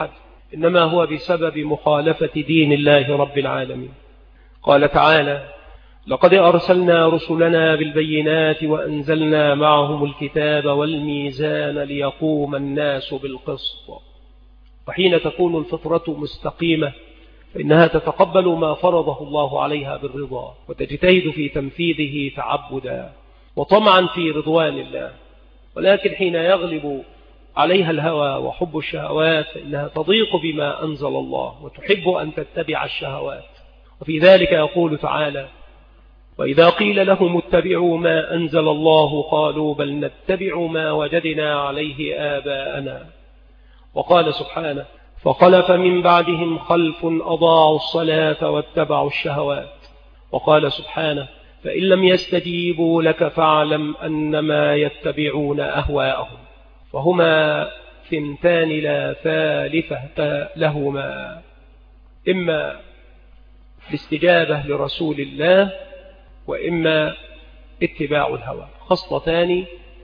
إنما هو بسبب مخالفة دين الله رب العالمين. قال تعالى: لقد أرسلنا رسلنا بالبينات وأنزلنا معهم الكتاب والميزان ليقوم الناس بالقسط. وحين تكون الفطرة مستقيمة فإنها تتقبل ما فرضه الله عليها بالرضا، وتجتهد في تنفيذه تعبدا وطمعا في رضوان الله. ولكن حين يغلب عليها الهوى وحب الشهوات فإنها تضيق بما أنزل الله وتحب أن تتبع الشهوات. وفي ذلك يقول تعالى: وإذا قيل لهم اتبعوا ما أنزل الله قالوا بل نتبع ما وجدنا عليه آباءنا. وقال سبحانه: فخلف من بعدهم خلف أضاعوا الصلاة واتبعوا الشهوات. وقال سبحانه: فإن لم يستجيبوا لك فاعلم أنما يتبعون أهواءهم. فهما ثنتان لا ثالثة لهما، إما الاستجابة لرسول الله وإما اتباع الهوى، خصلتان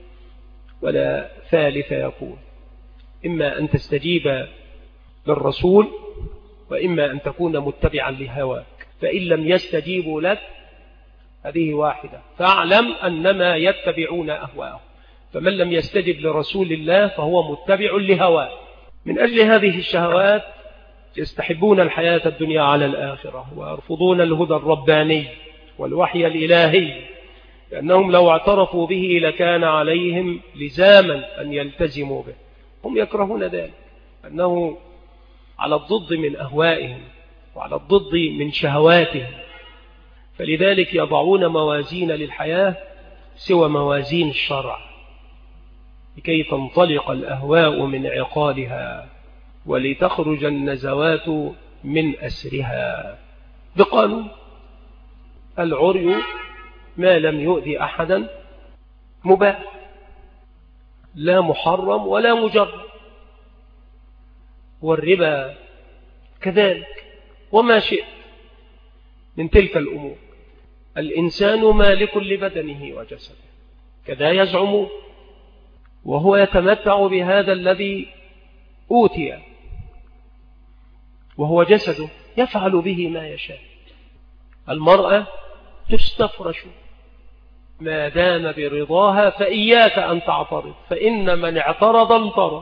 ولا ثالث يكون. إما أن تستجيب للرسول وإما أن تكون متبعا لهواك. فإن لم يستجيبوا لك هذه واحدة، فاعلم أنما يتبعون أهواءهم. فمن لم يستجب لرسول الله فهو متبع لهواه. من أجل هذه الشهوات يستحبون الحياة الدنيا على الآخرة، ويرفضون الهدى الرباني والوحي الإلهي، لأنهم لو اعترفوا به لكان عليهم لزاما أن يلتزموا به. هم يكرهون ذلك، أنه على الضد من أهوائهم وعلى الضد من شهواتهم، فلذلك يضعون موازين للحياة سوى موازين الشرع لكي تنطلق الأهواء من عقالها ولتخرج النزوات من أسرها بقانون: العري ما لم يؤذي أحدا مباح، لا محرم ولا مجرم. والربا كذلك، وما شئت من تلك الأمور. الإنسان مالك لبدنه وجسده، كذا يزعم، وهو يتمتع بهذا الذي أوتي، وهو جسده يفعل به ما يشاء. المرأة تستفرش ما دام برضاها، فإياك أن تعترض، فإن من اعترض انطرد.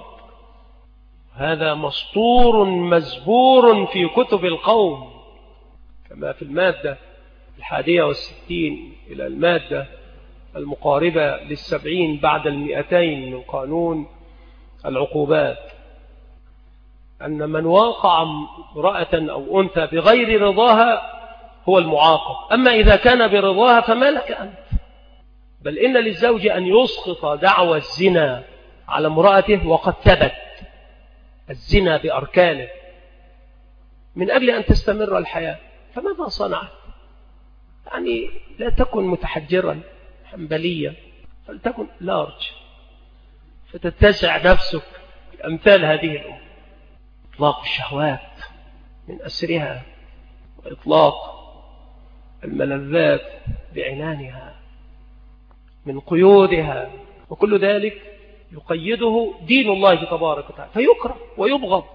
هذا مسطور مزبور في كتب القوم، كما في المادة 61 إلى المادة المقاربة 70 بعد 200 من قانون العقوبات، أن من واقع امرأة أو أنثى بغير رضاها هو المعاقب. أما إذا كان برضاها فما لك أنت؟ بل إن للزوج أن يسقط دعوى الزنا على امرأته وقد ثبت الزنا بأركانه من أجل أن تستمر الحياة. فماذا صنعت؟ يعني لا تكن متحجرا حنبليا، فلتكن لارج، فتتسع نفسك أمثال هذه الأمور. إطلاق الشهوات من أسرها، وإطلاق الملذات بعنانها من قيودها، وكل ذلك يقيده دين الله تبارك وتعالى فيكره ويبغض.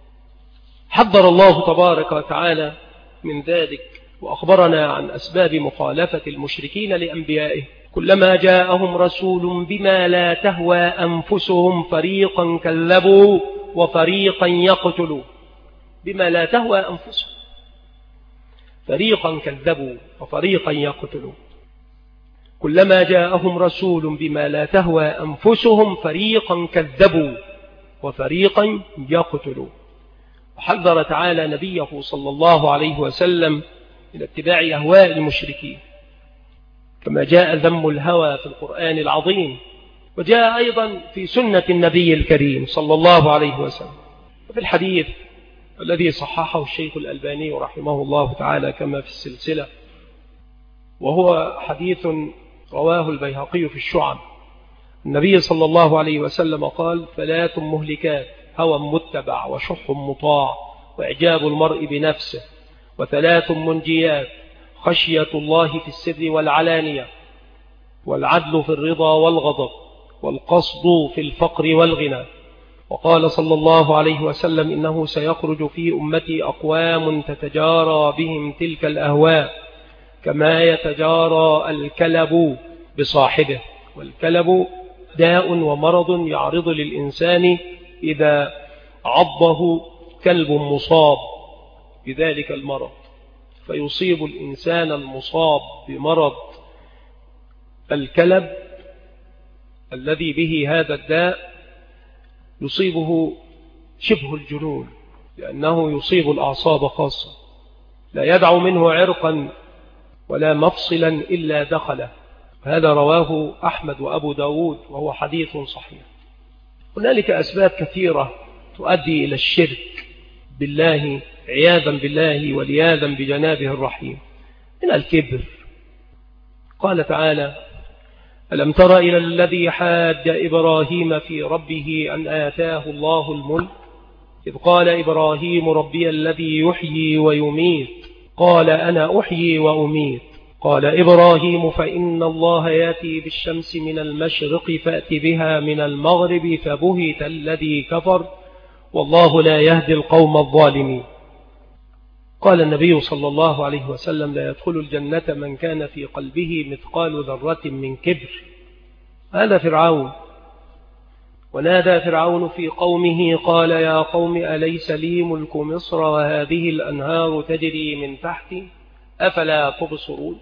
حذر الله تبارك وتعالى من ذلك، وأخبرنا عن أسباب مخالفة المشركين لأنبيائه: كلما جاءهم رسول بما لا تهوى أنفسهم فريقا كذبوا وفريقا يقتلوا. بما لا تهوى أنفسهم، فريقا كذبوا وفريقا يقتلوا. كلما جاءهم رسول بما لا تهوى أنفسهم فريقا كذبوا وفريقا يقتلوا. وحذر تعالى نبيه صلى الله عليه وسلم من اتباع أهواء المشركين، كما جاء ذم الهوى في القرآن العظيم، وجاء أيضا في سنة النبي الكريم صلى الله عليه وسلم. وفي الحديث الذي صححه الشيخ الألباني رحمه الله تعالى كما في السلسلة، وهو حديث رواه البيهقي في الشعب، النبي صلى الله عليه وسلم قال: 3 مهلكات: هوى متبع وشح مطاع وإعجاب المرء بنفسه، و3 منجيات: خشية الله في السر والعلانية، والعدل في الرضا والغضب، والقصد في الفقر والغنى. وقال صلى الله عليه وسلم إنه سيخرج في أمتي أقوام تتجارى بهم تلك الأهواء كما يتجارى الكلب بصاحبه، والكلب داء ومرض يعرض للإنسان إذا عضه كلب مصاب بذلك المرض، فيصيب الإنسان المصاب بمرض الكلب الذي به هذا الداء يصيبه شبه الجنون، لأنه يصيب الأعصاب خاصة، لا يدع منه عرقا ولا مفصلا إلا دخله. هذا رواه أحمد وأبو داود وهو حديث صحيح. هنالك أسباب كثيرة تؤدي إلى الشرك بالله عياذا بالله ولياذا بجنابه الرحيم. من الكبر، قال تعالى: ألم تر إلى الذي حاج إبراهيم في ربه أن آتاه الله الملك إذ قال إبراهيم ربي الذي يحيي ويميت قال أنا أحيي وأميت قال إبراهيم فإن الله يأتي بالشمس من المشرق فأت بها من المغرب فبهت الذي كفر والله لا يهدي القوم الظالمين. قال النبي صلى الله عليه وسلم: لا يدخل الجنة من كان في قلبه مثقال ذرة من كبر. هذا فرعون. ونادى فرعون في قومه قال يا قوم أليس لي ملك مصر وهذه الأنهار تجري من تحتي أفلا تبصرون.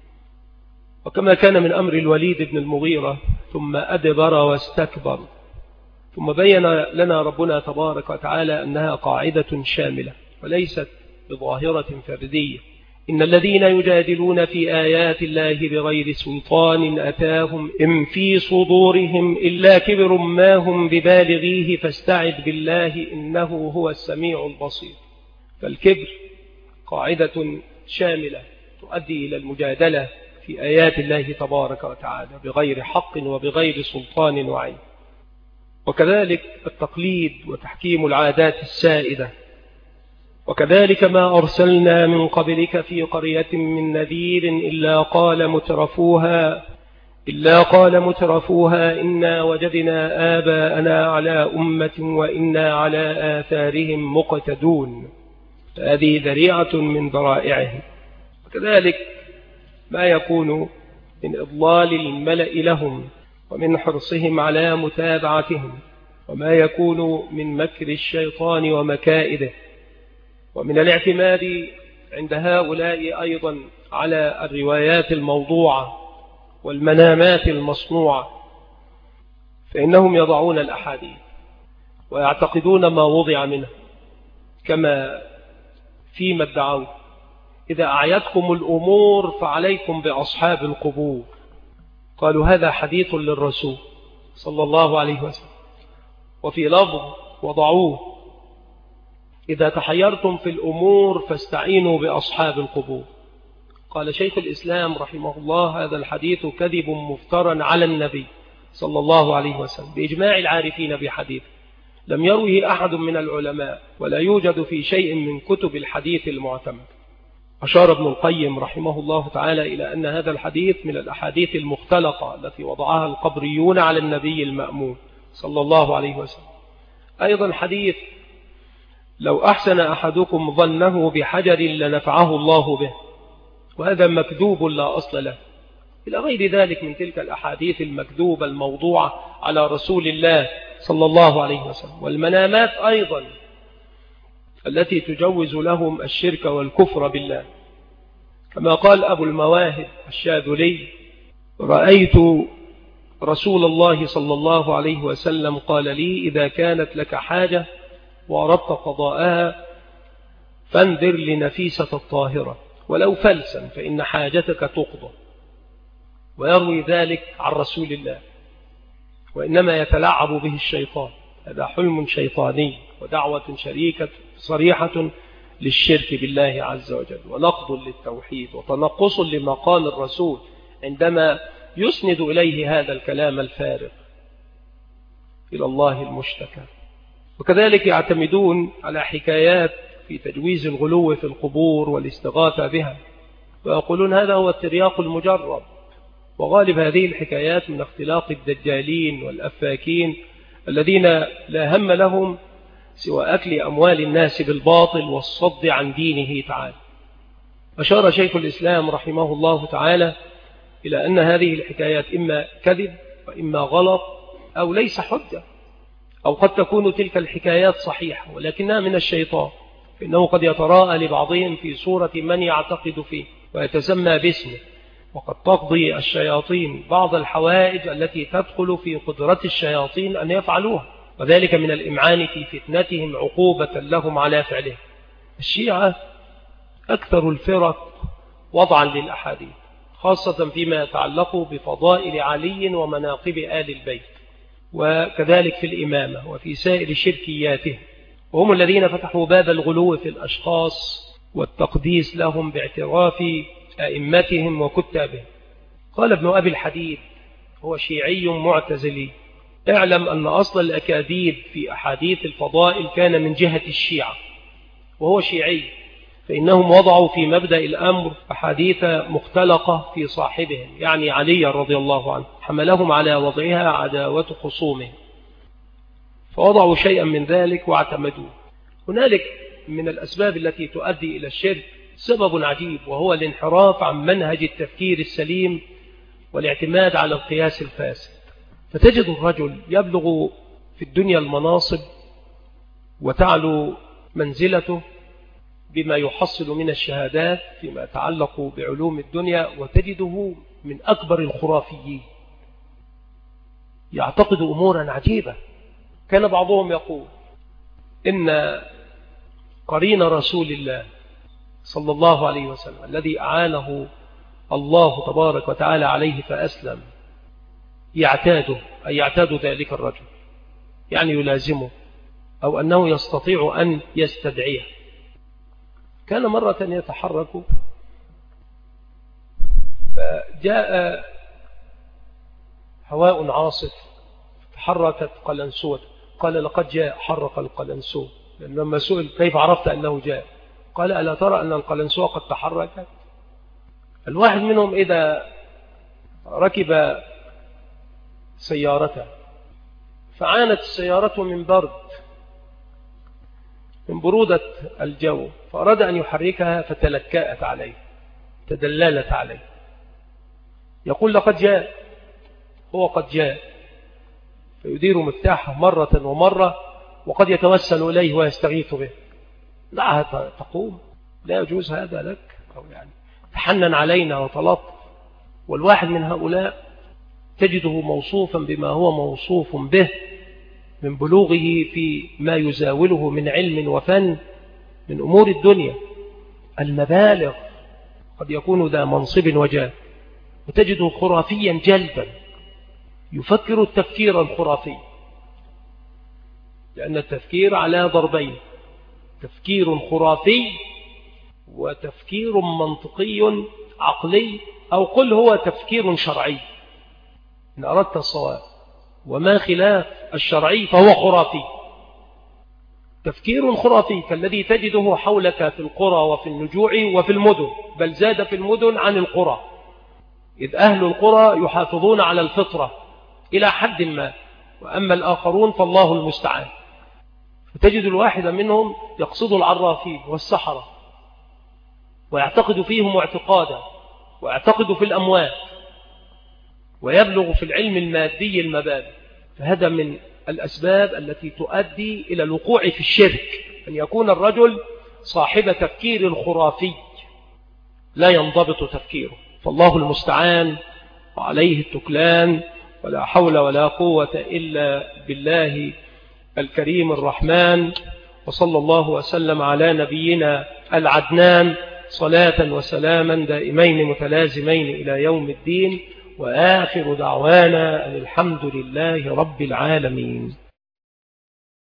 وكما كان من أمر الوليد بن المغيرة ثم أدبر واستكبر، ثم بين لنا ربنا تبارك وتعالى أنها قاعدة شاملة وليست بظاهرة فردية. إن الذين يجادلون في آيات الله بغير سلطان أتاهم إن في صدورهم إلا كبر ما هم ببالغيه فاستعذ بالله إنه هو السميع البصير. فالكبر قاعدة شاملة تؤدي إلى المجادلة في آيات الله تبارك وتعالى بغير حق وبغير سلطان وعين. وكذلك التقليد وتحكيم العادات السائدة. وكذلك ما أرسلنا من قبلك في قرية من نذير إلا قال مترفوها إنا وجدنا آباءنا على أمة وإنا على آثارهم مقتدون. هذه ذريعة من ذرائعهم. وكذلك ما يكون من إضلال الملأ لهم ومن حرصهم على متابعتهم، وما يكون من مكر الشيطان ومكائده، ومن الاعتماد عند هؤلاء أيضا على الروايات الموضوعة والمنامات المصنوعة، فإنهم يضعون الأحاديث ويعتقدون ما وضع منه كما فيما ادعوا: إذا أعيتكم الأمور فعليكم بأصحاب القبور. قالوا هذا حديث للرسول صلى الله عليه وسلم. وفي لفظ وضعوه: إذا تحيرتم في الأمور فاستعينوا بأصحاب القبور. قال شيخ الإسلام رحمه الله: هذا الحديث كذب مفترى على النبي صلى الله عليه وسلم بإجماع العارفين بحديث، لم يروه أحد من العلماء ولا يوجد في شيء من كتب الحديث المعتمد. أشار ابن القيم رحمه الله تعالى إلى أن هذا الحديث من الأحاديث المختلقة التي وضعها القبريون على النبي المأمون صلى الله عليه وسلم. أيضا حديث: لو أحسن أحدكم ظنه بحجر لنفعه الله به، وهذا مكذوب لا أصل له، إلى غير ذلك من تلك الأحاديث المكذوبة الموضوعة على رسول الله صلى الله عليه وسلم. والمنامات أيضا التي تجوز لهم الشرك والكفر بالله، كما قال أبو المواهب الشاذلي: رأيت رسول الله صلى الله عليه وسلم قال لي إذا كانت لك حاجة وأردت قضاءها فانذر لنفيسة الطاهرة ولو فلسا فإن حاجتك تقضى. ويروي ذلك عن رسول الله، وإنما يتلعب به الشيطان. هذا حلم شيطاني ودعوة شريكة صريحة للشرك بالله عز وجل، ونقض للتوحيد وتنقص لمقام الرسول عندما يسند إليه هذا الكلام الفارغ إلى الله المشتكى. وكذلك يعتمدون على حكايات في تجويز الغلو في القبور والاستغاثة بها، ويقولون هذا هو الترياق المجرب. وغالب هذه الحكايات من اختلاق الدجالين والأفاكين الذين لا هم لهم سوى أكل أموال الناس بالباطل والصد عن دينه تعالى. أشار شيخ الإسلام رحمه الله تعالى إلى أن هذه الحكايات إما كذب وإما غلط أو ليس حجة، أو قد تكون تلك الحكايات صحيحة ولكنها من الشيطان، فإنه قد يتراءى لبعضهم في صورة من يعتقد فيه ويتسمى باسمه، وقد تقضي الشياطين بعض الحوائج التي تدخل في قدرة الشياطين أن يفعلوها، وذلك من الإمعان في فتنتهم عقوبة لهم على فعله. الشيعة أكثر الفرق وضعا للأحاديث، خاصة فيما يتعلق بفضائل علي ومناقب آل البيت، وكذلك في الإمامة وفي سائر شركياتهم، وهم الذين فتحوا باب الغلو في الأشخاص والتقديس لهم باعتراف أئمتهم وكتابهم. قال ابن أبي الحديد هو شيعي معتزلي: اعلم أن أصل الأكاذيب في أحاديث الفضائل كان من جهة الشيعة، وهو شيعي، فإنهم وضعوا في مبدأ الأمر أحاديث مختلقة في صاحبهم يعني علي رضي الله عنه، حملهم على وضعها عداوة خصومه، فوضعوا شيئا من ذلك واعتمدوه. هنالك من الأسباب التي تؤدي إلى الشرك سبب عجيب، وهو الانحراف عن منهج التفكير السليم والاعتماد على القياس الفاسد. فتجد الرجل يبلغ في الدنيا المناصب وتعلو منزلته بما يحصل من الشهادات فيما يتعلق بعلوم الدنيا، وتجده من أكبر الخرافيين، يعتقد أمورا عجيبة. كان بعضهم يقول إن قرين رسول الله صلى الله عليه وسلم الذي أعانه الله تبارك وتعالى عليه فأسلم يعتاده، أي يعتاد ذلك الرجل، يعني يلازمه، أو أنه يستطيع أن يستدعيه. كان مرة يتحرك فجاء هواء عاصف تحركت قلنسوة، قال لقد جاء، حرق القلنسوة، لما سئل كيف عرفت أنه جاء قال ألا ترى أن القلنسوة قد تحركت؟ الواحد منهم إذا ركب سيارته فعانت السيارة من برد، من برودة الجو، فأراد أن يحركها فتلكأت عليه، تدللت عليه، يقول لقد جاء، هو قد جاء، فيدير مفتاحه مرة ومرة، وقد يتوسل إليه ويستغيث به، دعها تقوم، لا يجوز هذا لك، أو يعني تحنن علينا وطلب. والواحد من هؤلاء تجده موصوفا بما هو موصوف به من بلوغه في ما يزاوله من علم وفن من أمور الدنيا، المبالغ، قد يكون ذا منصب وجاه، وتجده خرافيا جلبا، يفكر التفكير الخرافي، لأن التفكير على ضربين: تفكير خرافي وتفكير منطقي عقلي، أو قل هو تفكير شرعي إن أردت الصواب، وما خلاف الشرعي فهو خرافي. تفكير خرافي كالذي تجده حولك في القرى وفي النجوع وفي المدن، بل زاد في المدن عن القرى، إذ أهل القرى يحافظون على الفطرة إلى حد ما، وأما الآخرون فالله المستعان. فتجد الواحد منهم يقصد العرافين والسحرة ويعتقد فيهم اعتقادا، ويعتقد في الأموات، ويبلغ في العلم المادي المبادئ. فهذا من الأسباب التي تؤدي إلى الوقوع في الشرك، أن يكون الرجل صاحب تفكير الخرافي لا ينضبط تفكيره، فالله المستعان وعليه التكلان، ولا حول ولا قوة إلا بالله الكريم الرحمن. وصلى الله وسلم على نبينا العدنان، صلاة وسلاما دائمين متلازمين إلى يوم الدين، وآخر دعوانا أن الحمد لله رب العالمين.